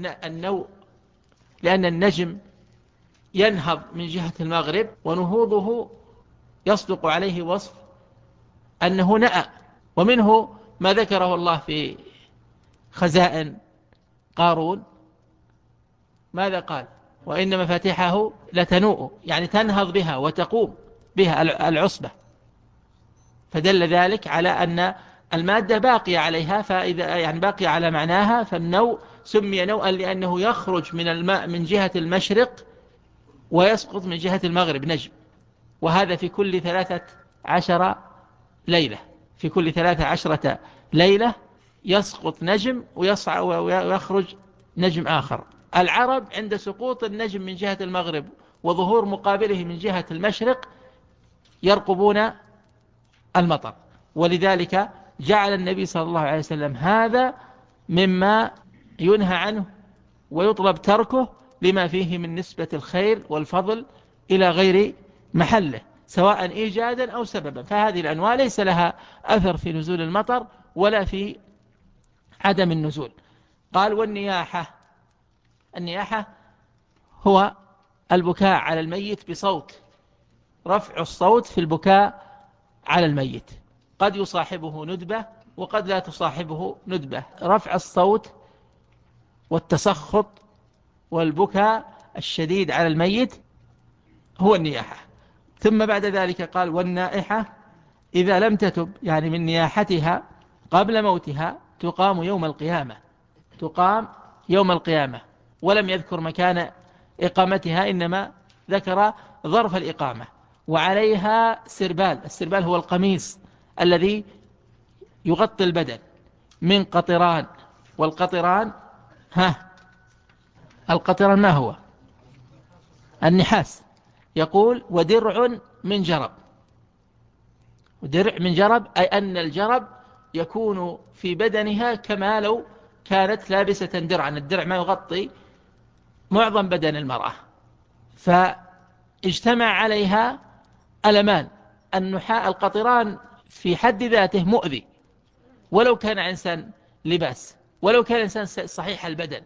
لأن النجم ينهض من جهة المغرب، ونهوضه يصدق عليه وصف أنه نأى. ومنه ما ذكره الله في خزائن قارون، ماذا قال؟ وإن مفاتيحه لتنوء، يعني تنهض بها وتقوم بها العصبة. فدل ذلك على أن المادة باقية عليها، فإذا يعني باقية على معناها، فالنوء سمي نوءا لأنه يخرج من الماء من جهة المشرق ويسقط من جهة المغرب نجم. وهذا في كل 13 ليلة، في كل 13 ليلة يسقط نجم ويخرج نجم آخر. العرب عند سقوط النجم من جهة المغرب وظهور مقابله من جهة المشرق يرقبون المطر، ولذلك جعل النبي صلى الله عليه وسلم هذا مما ينهى عنه ويطلب تركه، لما فيه من نسبة الخير والفضل إلى غير محله، سواء إيجادا أو سببا. فهذه الأنواع ليس لها أثر في نزول المطر ولا في عدم النزول. قال: والنياحة. النياحة هو البكاء على الميت بصوت، رفع الصوت في البكاء على الميت. قد يصاحبه ندبة وقد لا تصاحبه ندبة. رفع الصوت والتسخط والبكاء الشديد على الميت هو النياحة. ثم بعد ذلك قال: والنائحة إذا لم تتب، يعني من نياحتها قبل موتها، تقام يوم القيامة. تقام يوم القيامة. ولم يذكر مكان إقامتها، إنما ذكر ظرف الإقامة. وعليها سربال. السربال هو القميص الذي يغطي البدن من قطران. والقطران القطران ما هو؟ النحاس. يقول: ودرع من جرب. ودرع من جرب أي أن الجرب يكون في بدنها كما لو كانت لابسة درعا. الدرع ما يغطي معظم بدن المرأة، فاجتمع عليها ألمان. القطران في حد ذاته مؤذي، ولو كان إنسان لباس، ولو كان إنسان صحيح البدن،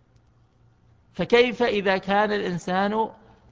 فكيف إذا كان الإنسان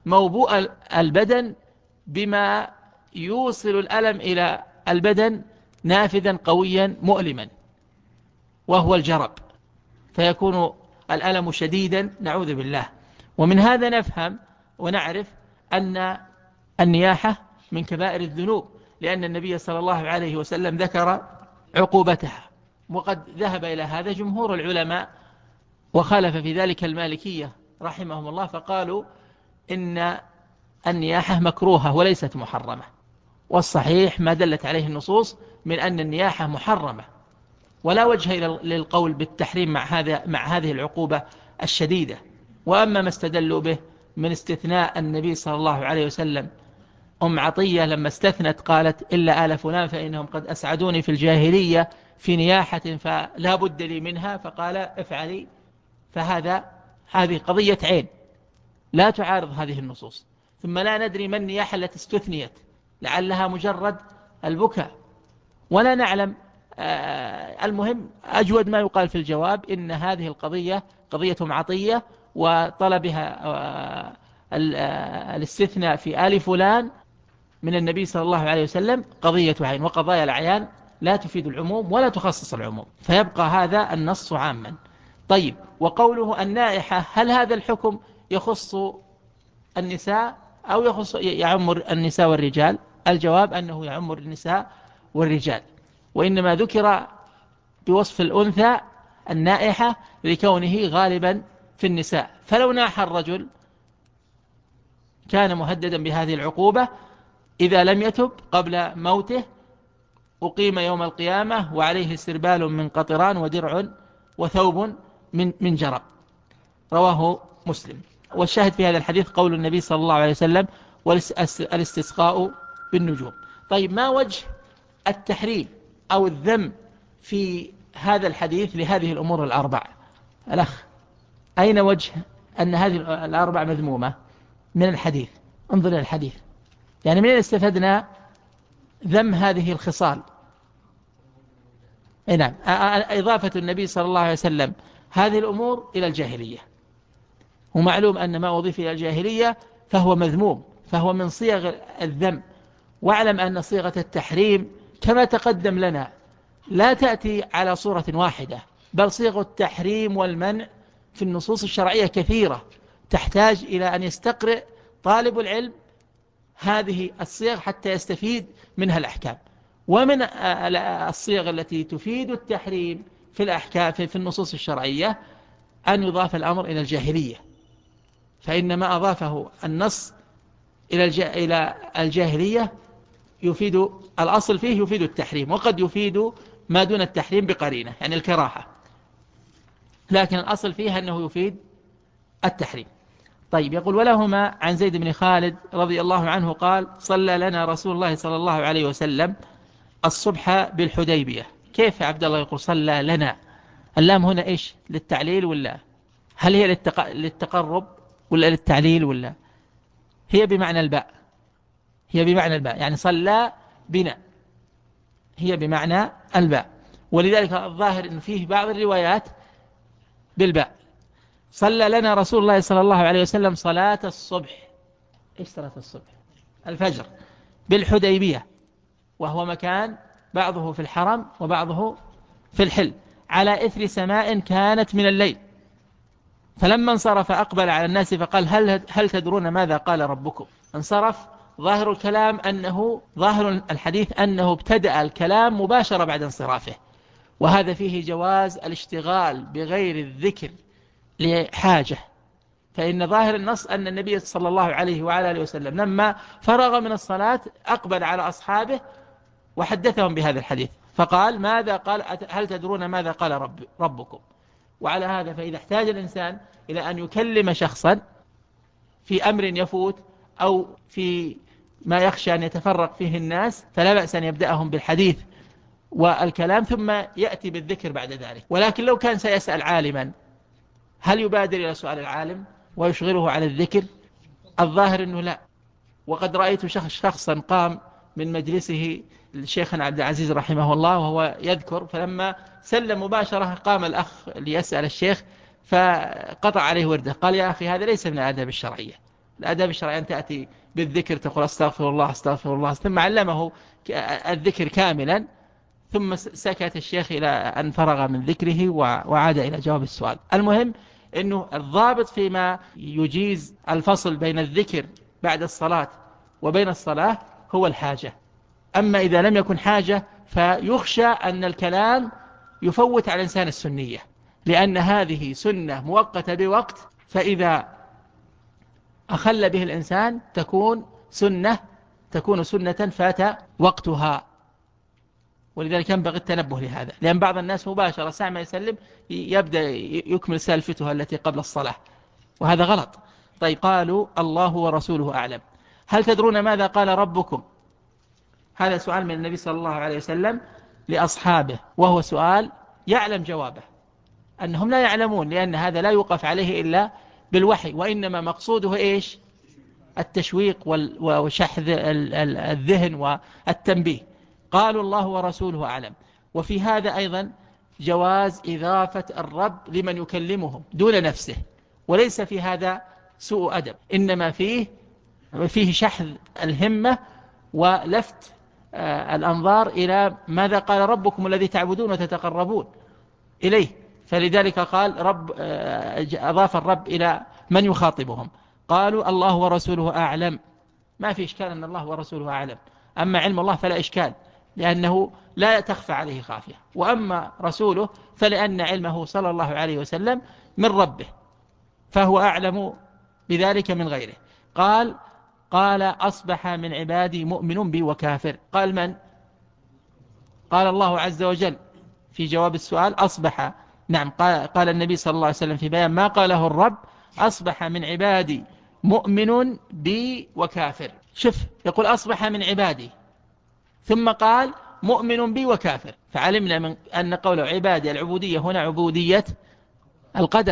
موبوء البدن بما يوصل الألم إلى البدن نافذا قويا مؤلما، وهو الجرب، فيكون الألم شديدا نعوذ بالله. ومن هذا نفهم ونعرف أن النياحة من كبائر الذنوب، لأن النبي صلى الله عليه وسلم ذكر عقوبتها، وقد ذهب إلى هذا جمهور العلماء، وخالف في ذلك المالكية رحمهم الله، فقالوا إن النياحة مكروهة وليست محرمة. والصحيح ما دلت عليه النصوص من أن النياحة محرمة، ولا وجه للقول بالتحريم مع هذه العقوبة الشديدة. وأما ما استدلوا به من استثناء النبي صلى الله عليه وسلم أم عطية لما استثنت قالت إلا آل فلان فإنهم قد أسعدوني في الجاهلية في نياحة فلا بد لي منها، فقال افعلي، هذه قضية عين لا تعارض هذه النصوص. ثم لا ندري ما النياحة التي استثنيت، لعلها مجرد البكاء ولا نعلم. المهم أجود ما يقال في الجواب إن هذه القضية قضية عطية، وطلبها الاستثناء في آل فلان من النبي صلى الله عليه وسلم قضية عين، وقضايا الأعيان لا تفيد العموم ولا تخصص العموم، فيبقى هذا النص عاما. طيب، وقوله النائحة، هل هذا الحكم يخص النساء أو يعم النساء والرجال؟ الجواب أنه يعم النساء والرجال، وإنما ذكر بوصف الأنثى النائحة لكونه غالبا في النساء. فلو ناح الرجل كان مهددا بهذه العقوبة، إذا لم يتب قبل موته أقيم يوم القيامة وعليه سربال من قطران ودرع وثوب من جرب. رواه مسلم. والشاهد في هذا الحديث قول النبي صلى الله عليه وسلم والاستسقاء بالنجوم. طيب، ما وجه التحريم أو الذم في هذا الحديث لهذه الأمور الأربع؟ الأخ، أين وجه أن هذه الأربع مذمومة من الحديث؟ انظر إلى الحديث، يعني منين استفدنا ذم هذه الخصال؟ نعم، إضافة النبي صلى الله عليه وسلم هذه الأمور إلى الجاهلية، ومعلوم أن ما أضيف إلى الجاهلية فهو مذموم، فهو من صيغ الذم. واعلم أن صيغة التحريم كما تقدم لنا لا تأتي على صورة واحدة، بل صيغ التحريم والمنع في النصوص الشرعية كثيرة، تحتاج إلى أن يستقرئ طالب العلم هذه الصيغ حتى يستفيد منها الأحكام. ومن الصيغ التي تفيد التحريم في الأحكام في النصوص الشرعية أن يضاف الأمر إلى الجاهلية، فإن ما أضافه النص إلى الجاهلية يفيد الأصل فيه يفيد التحريم، وقد يفيد ما دون التحريم بقرينة، يعني الكراهة، لكن الأصل فيها أنه يفيد التحريم. طيب، يقول ولهما عن زيد بن خالد رضي الله عنه قال صلى لنا رسول الله صلى الله عليه وسلم الصبح بالحديبية. كيف يا عبد الله يقول صلى لنا؟ اللام هنا إيش، للتعليل ولا هل هي للتقرب ولا للتعليل؟ ولا هي بمعنى الباء؟ هي بمعنى الباء، يعني صلى بنا هي بمعنى الباء، ولذلك الظاهر أن فيه بعض الروايات بالباء. صلى لنا رسول الله صلى الله عليه وسلم صلاة الصبح. إيش صلاة الصبح؟ الفجر، بالحديبية، وهو مكان بعضه في الحرم وبعضه في الحل، على إثر سماء كانت من الليل. فلما انصرف أقبل على الناس فقال هل تدرون ماذا قال ربكم؟ انصرف. ظاهر الكلام أنه ظاهر الحديث أنه ابتدأ الكلام مباشرة بعد انصرافه، وهذا فيه جواز الاشتغال بغير الذكر لحاجة. فإن ظاهر النص أن النبي صلى الله عليه وعلى آله وسلم لما فرغ من الصلاة أقبل على أصحابه وحدثهم بهذا الحديث، فقال ماذا قال؟ هل تدرون ماذا قال ربكم؟ وعلى هذا فإذا احتاج الإنسان إلى أن يكلم شخصا في أمر يفوت أو في ما يخشى أن يتفرق فيه الناس، فلا بأس أن يبدأهم بالحديث والكلام ثم يأتي بالذكر بعد ذلك. ولكن لو كان سيسأل عالما، هل يبادر إلى سؤال العالم ويشغله على الذكر؟ الظاهر أنه لا. وقد رأيت شخصا قام من مجلسه الشيخ عبد العزيز رحمه الله وهو يذكر، فلما سلم مباشرة قام الأخ ليسأل الشيخ فقطع عليه ورده، قال يا أخي هذا ليس من الآداب الشرعية. الآداب الشرعية أن تأتي بالذكر، تقول استغفر الله استغفر الله، ثم علمه الذكر كاملا ثم سكت الشيخ إلى أن فرغ من ذكره وعاد إلى جواب السؤال. المهم أنه الضابط فيما يجيز الفصل بين الذكر بعد الصلاة وبين الصلاة هو الحاجة. أما إذا لم يكن حاجة فيخشى أن الكلام يفوت على الإنسان السنية، لأن هذه سنة مؤقتة بوقت، فإذا أخل به الإنسان تكون سنة فات وقتها. ولذلك ينبغي التنبه لهذا، لأن بعض الناس مباشرة ساعة ما يسلم يبدأ يكمل سالفتها التي قبل الصلاة، وهذا غلط. طيب، قالوا الله ورسوله أعلم. هل تدرون ماذا قال ربكم؟ هذا سؤال من النبي صلى الله عليه وسلم لأصحابه، وهو سؤال يعلم جوابه، أنهم لا يعلمون، لأن هذا لا يوقف عليه إلا بالوحي، وإنما مقصوده إيش؟ التشويق وشحذ الذهن والتنبيه. قالوا الله ورسوله أعلم. وفي هذا أيضا جواز إضافة الرب لمن يكلمهم دون نفسه، وليس في هذا سوء أدب، إنما فيه شحذ الهمة ولفت الأنظار إلى ماذا قال ربكم الذي تعبدون وتتقربون إليه. فلذلك قال أضاف الرب إلى من يخاطبهم. قالوا الله ورسوله أعلم. ما في إشكال أن الله ورسوله أعلم، أما علم الله فلا إشكال، لأنه لا تخفى عليه خافية. وأما رسوله فلأن علمه صلى الله عليه وسلم من ربه، فهو أعلم بذلك من غيره. قال أصبح من عبادي مؤمن بي وكافر. قال من؟ قال الله عز وجل في جواب السؤال أصبح. نعم، قال النبي صلى الله عليه وسلم في بيان ما قاله الرب: أصبح من عبادي مؤمن بي وكافر. شوف، يقول أصبح من عبادي، ثم قال مؤمن بي وكافر، فعلمنا من أن قول عبادي العبودية هنا عبودية القدر،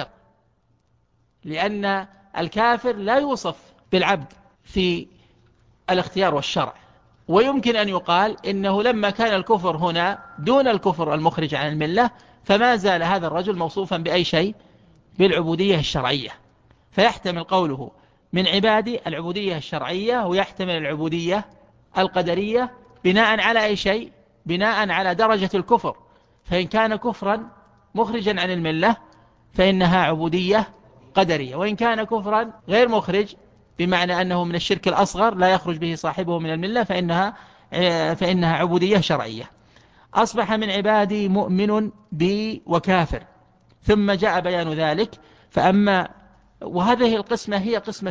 لأن الكافر لا يوصف بالعبد في الاختيار والشرع. ويمكن أن يقال إنه لما كان الكفر هنا دون الكفر المخرج عن الملة، فما زال هذا الرجل موصوفا بأي شيء؟ بالعبودية الشرعية. فيحتمل قوله من عبادي العبودية الشرعية، ويحتمل العبودية القدرية، بناء على أي شيء؟ بناء على درجة الكفر. فإن كان كفرا مخرجا عن الملة فإنها عبودية قدرية، وإن كان كفرا غير مخرج بمعنى أنه من الشرك الأصغر لا يخرج به صاحبه من الملة فإنها عبودية شرعية. أصبح من عبادي مؤمن بي وكافر، ثم جاء بيان ذلك. وهذه القسمة هي قسمة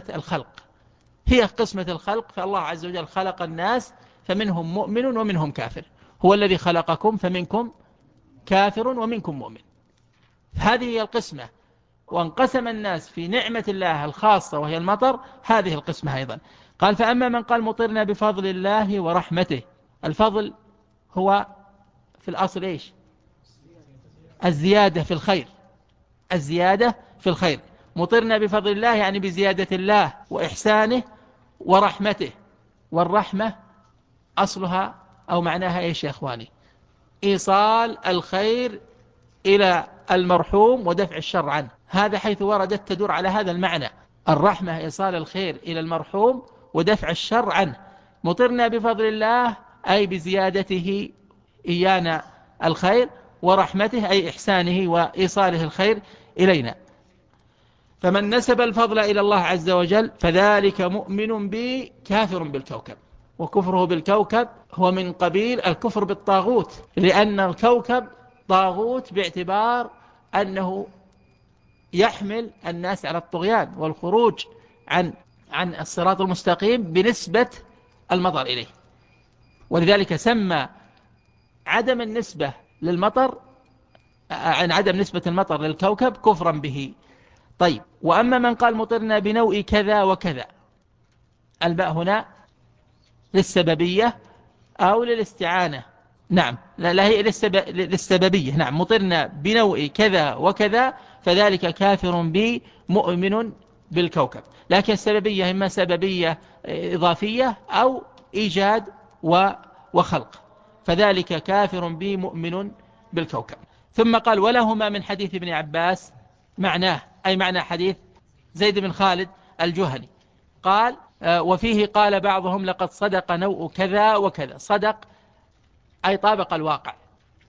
الخلق، فالله عز وجل خلق الناس فمنهم مؤمن ومنهم كافر. هو الذي خلقكم فمنكم كافر ومنكم مؤمن. هذه هي القسمة. وانقسم الناس في نعمة الله الخاصة وهي المطر، هذه القسمة أيضا. قال فأما من قال مطرنا بفضل الله ورحمته. الفضل هو في الأصل إيش؟ الزيادة في الخير. مطرنا بفضل الله يعني بزيادة الله وإحسانه ورحمته. والرحمة أصلها أو معناها إيش يا أخواني؟ إيصال الخير إلى المرحوم ودفع الشر عنه. هذا حيث وردت تدور على هذا المعنى. الرحمة إيصال الخير إلى المرحوم ودفع الشر عنه. مطرنا بفضل الله أي بزيادته إيانا الخير، ورحمته أي إحسانه وإيصاله الخير إلينا. فمن نسب الفضل إلى الله عز وجل فذلك مؤمن بي كافر بالكوكب. وكفره بالكوكب هو من قبيل الكفر بالطاغوت، لأن الكوكب طاغوت باعتبار أنه يحمل الناس على الطغيان والخروج عن الصراط المستقيم بنسبة المطر إليه. ولذلك سمى عدم النسبة للمطر عن عدم نسبة المطر للكوكب كفرا به. طيب، وأما من قال مطرنا بنوء كذا وكذا، الباء هنا للسببية أو للاستعانة. نعم، لا هي للسببية. نعم، مطرنا بنوء كذا وكذا فذلك كافر بي مؤمن بالكوكب. لكن السببية إما سببية إضافية أو إيجاد وخلق، فذلك كافر بي مؤمن بالكوكب. ثم قال ولهما من حديث ابن عباس معناه، أي معنى حديث زيد بن خالد الجهني. قال وفيه قال بعضهم لقد صدق نوء كذا وكذا. صدق أي طابق الواقع،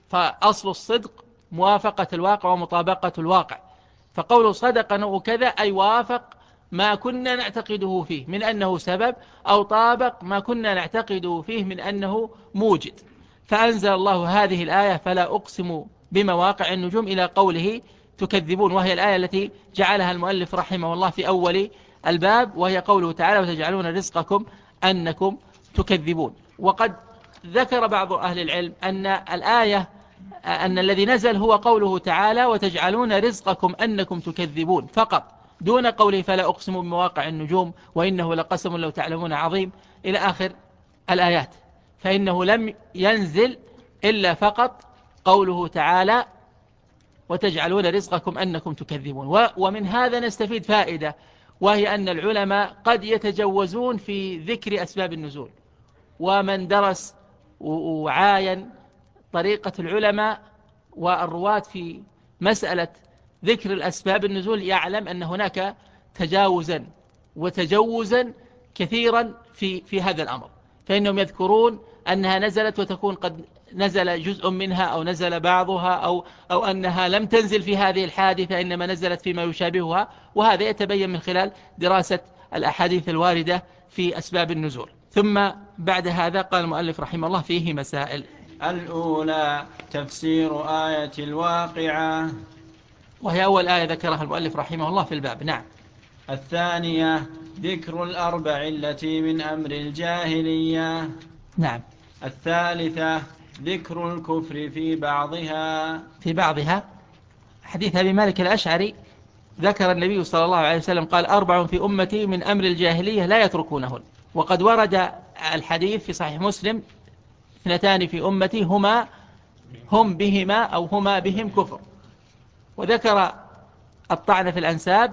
فأصل الصدق موافقة الواقع ومطابقة الواقع، فقوله صدق نوع كذا أي وافق ما كنا نعتقده فيه من أنه سبب، أو طابق ما كنا نعتقده فيه من أنه موجد. فأنزل الله هذه الآية فلا أقسم بمواقع النجوم إلى قوله تكذبون، وهي الآية التي جعلها المؤلف رحمه الله في أول الباب، وهي قوله تعالى وتجعلون رزقكم أنكم تكذبون. وقد ذكر بعض أهل العلم أن الآية أن الذي نزل هو قوله تعالى وتجعلون رزقكم أنكم تكذبون فقط، دون قوله فلا أقسم بمواقع النجوم وإنه لقسم لو تعلمون عظيم إلى آخر الآيات، فإنه لم ينزل إلا فقط قوله تعالى وتجعلون رزقكم أنكم تكذبون. ومن هذا نستفيد فائدة، وهي أن العلماء قد يتجوزون في ذكر أسباب النزول، ومن درس وعاين طريقة العلماء والرواة في مسألة ذكر الأسباب النزول يعلم أن هناك تجاوزا وتجوزا كثيرا في هذا الأمر، فإنهم يذكرون أنها نزلت وتكون قد نزل جزء منها أو نزل بعضها أو أنها لم تنزل في هذه الحادثة إنما نزلت فيما يشابهها، وهذا يتبين من خلال دراسة الأحاديث الواردة في أسباب النزول. ثم بعد هذا قال المؤلف رحمه الله فيه مسائل. الأولى تفسير آية الواقعة، وهي أول آية ذكرها المؤلف رحمه الله في الباب. نعم. الثانية ذكر الأربع التي من أمر الجاهلية. نعم. الثالثة ذكر الكفر في بعضها. حديث أبي مالك الأشعري ذكر النبي صلى الله عليه وسلم قال 4 في أمتي من أمر الجاهلية لا يتركونهن. وقد ورد الحديث في صحيح مسلم 2 في أمتي هم بهم كفر. وذكر الطعن في الأنساب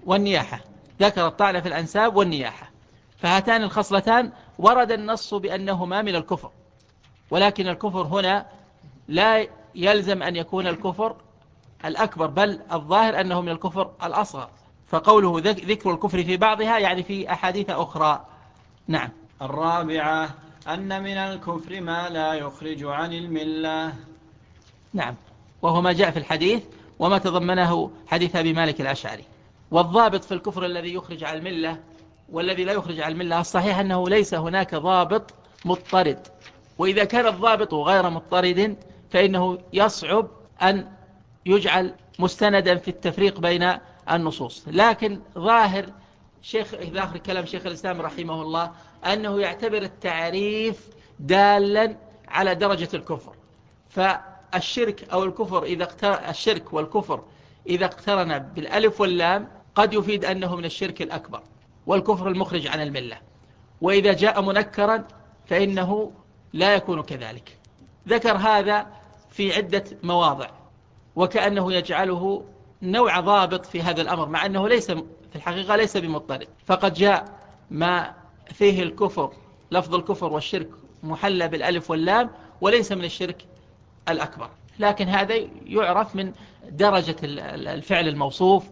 والنياحة، فهاتان الخصلتان ورد النص بأنهما من الكفر، ولكن الكفر هنا لا يلزم أن يكون الكفر الأكبر، بل الظاهر أنه من الكفر الأصغر، فقوله ذكر الكفر في بعضها يعني في أحاديث أخرى. نعم. الرابعة أن من الكفر ما لا يخرج عن الملة. نعم، وهو ما جاء في الحديث وما تضمنه حديث أبي مالك الأشعري. والضابط في الكفر الذي يخرج عن الملة والذي لا يخرج عن الملة الصحيح أنه ليس هناك ضابط مضطرد، وإذا كان الضابط غير مضطرد فإنه يصعب أن يجعل مستندا في التفريق بين النصوص. لكن ظاهر كلام شيخ الإسلام رحمه الله أنه يعتبر التعريف دالا على درجة الكفر، فالشرك أو الكفر الشرك والكفر إذا اقترن بالألف واللام قد يفيد أنه من الشرك الأكبر والكفر المخرج عن الملة، وإذا جاء منكرا فإنه لا يكون كذلك. ذكر هذا في عدة مواضع، وكأنه يجعله نوع ضابط في هذا الأمر، مع أنه ليس في الحقيقة ليس بمضطرد. فقد جاء ما فيه الكفر لفظ الكفر والشرك محلى بالألف واللام وليس من الشرك الأكبر، لكن هذا يعرف من درجة الفعل الموصوف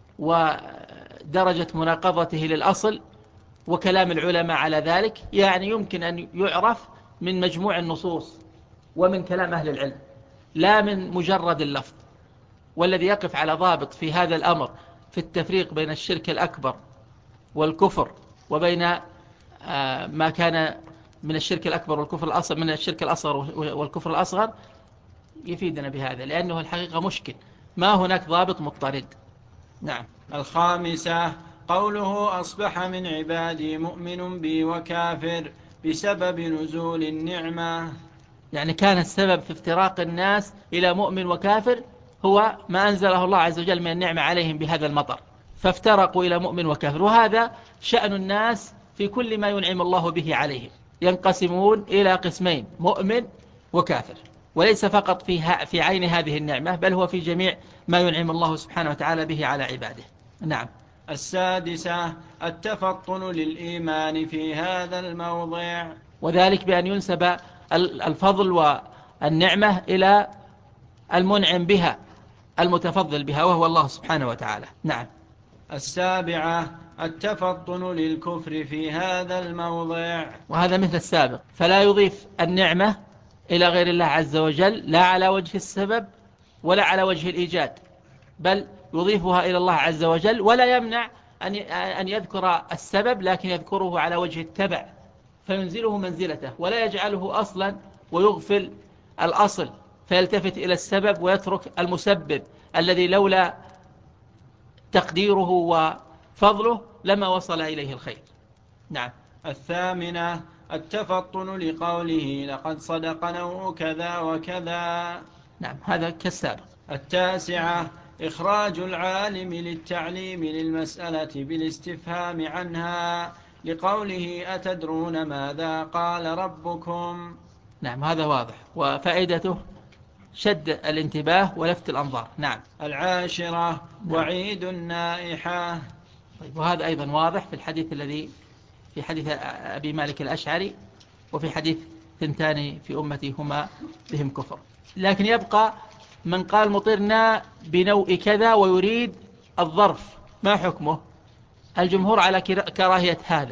ودرجة مناقضته للأصل وكلام العلماء على ذلك، يعني يمكن أن يعرف من مجموع النصوص ومن كلام أهل العلم لا من مجرد اللفظ. والذي يقف على ضابط في هذا الأمر في التفريق بين الشرك الأكبر والكفر وبين ما كان من الشرك الأكبر والكفر الأصغر من الشرك الأصغر والكفر الأصغر يفيدنا بهذا، لأنه الحقيقة مشكل، ما هناك ضابط مضطرد. نعم. الخامسة قوله أصبح من عبادي مؤمن بي وكافر بسبب نزول النعمة، يعني كان السبب في افتراق الناس إلى مؤمن وكافر هو ما أنزله الله عز وجل من النعمة عليهم بهذا المطر، فافترقوا إلى مؤمن وكافر. وهذا شأن الناس في كل ما ينعم الله به عليهم، ينقسمون إلى قسمين مؤمن وكافر، وليس فقط في عين هذه النعمة، بل هو في جميع ما ينعم الله سبحانه وتعالى به على عباده. نعم. السادسة التفطن للإيمان في هذا الموضع، وذلك بأن ينسب الفضل والنعمة إلى المنعم بها المتفضل بها وهو الله سبحانه وتعالى. نعم. السابعة التفطن للكفر في هذا الموضع، وهذا مثل السابق، فلا يضيف النعمة إلى غير الله عز وجل لا على وجه السبب ولا على وجه الإيجاد، بل يضيفها إلى الله عز وجل، ولا يمنع أن يذكر السبب لكن يذكره على وجه التبع فينزله منزلته، ولا يجعله أصلا ويغفل الأصل فيلتفت إلى السبب ويترك المسبب الذي لولا تقديره وفضله لما وصل إليه الخير. نعم. الثامنة التفطن لقوله لقد صدق نوع كذا وكذا. نعم، هذا كالسابق. التاسعة إخراج العالم للتعليم للمسألة بالاستفهام عنها لقوله أتدرون ماذا قال ربكم. نعم، هذا واضح وفائدته شد الانتباه ولفت الأنظار. نعم. العاشرة وعيد النائحة. طيب، وهذا أيضا واضح في الحديث الذي في حديث أبي مالك الأشعري وفي حديث ثنتان في أمتي هما بهم كفر. لكن يبقى من قال مطرنا بنوء كذا ويريد الظرف، ما حكمه؟ الجمهور على كراهية هذا،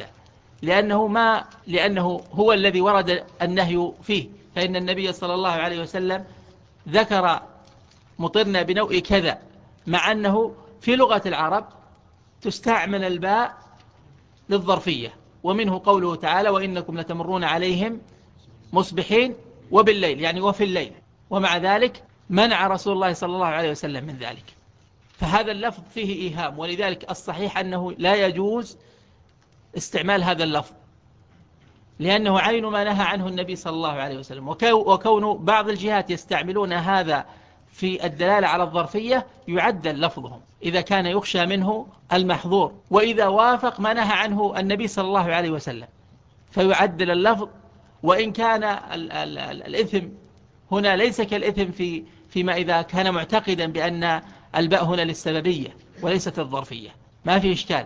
لأنه هو الذي ورد النهي فيه، فإن النبي صلى الله عليه وسلم ذكر مطرنا بنوء كذا، مع أنه في لغة العرب تستعمل الباء للظرفية، ومنه قوله تعالى وإنكم لتمرون عليهم مصبحين وبالليل، يعني وفي الليل، ومع ذلك منع رسول الله صلى الله عليه وسلم من ذلك. فهذا اللفظ فيه إيهام، ولذلك الصحيح أنه لا يجوز استعمال هذا اللفظ، لأنه عين ما نهى عنه النبي صلى الله عليه وسلم. وكون بعض الجهات يستعملون هذا في الدلالة على الظرفية يعدل لفظهم إذا كان يخشى منه المحظور، وإذا وافق ما نهى عنه النبي صلى الله عليه وسلم فيعدل اللفظ، وإن كان الإثم هنا ليس كالإثم فيما إذا كان معتقدا بأن الباء هنا للسببية وليست الظرفية، ما في إشكال،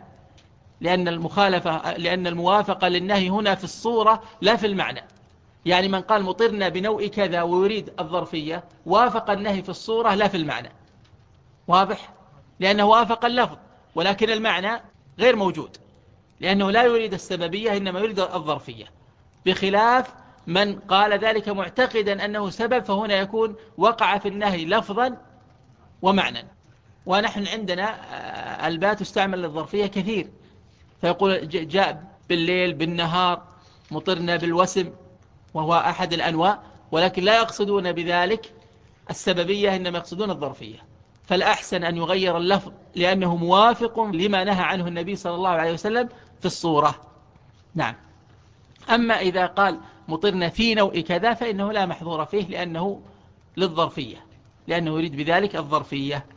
لأن الموافقة للنهي هنا في الصورة لا في المعنى. يعني من قال مطرنا بنوء كذا ويريد الظرفية وافق النهي في الصورة لا في المعنى، واضح؟ لأنه وافق اللفظ ولكن المعنى غير موجود، لأنه لا يريد السببية إنما يريد الظرفية، بخلاف من قال ذلك معتقدا أنه سبب، فهنا يكون وقع في النهي لفظا ومعنى. ونحن عندنا الباء تستعمل للظرفية كثير، فيقول جاء بالليل بالنهار، مطرنا بالوسم، وهو أحد الأنواع، ولكن لا يقصدون بذلك السببية إنما يقصدون الظرفية. فالأحسن أن يغير اللفظ لأنه موافق لما نهى عنه النبي صلى الله عليه وسلم في الصورة. نعم. أما إذا قال مطرنا في نوء كذا فإنه لا محظور فيه، لأنه للظرفية، لأنه يريد بذلك الظرفية.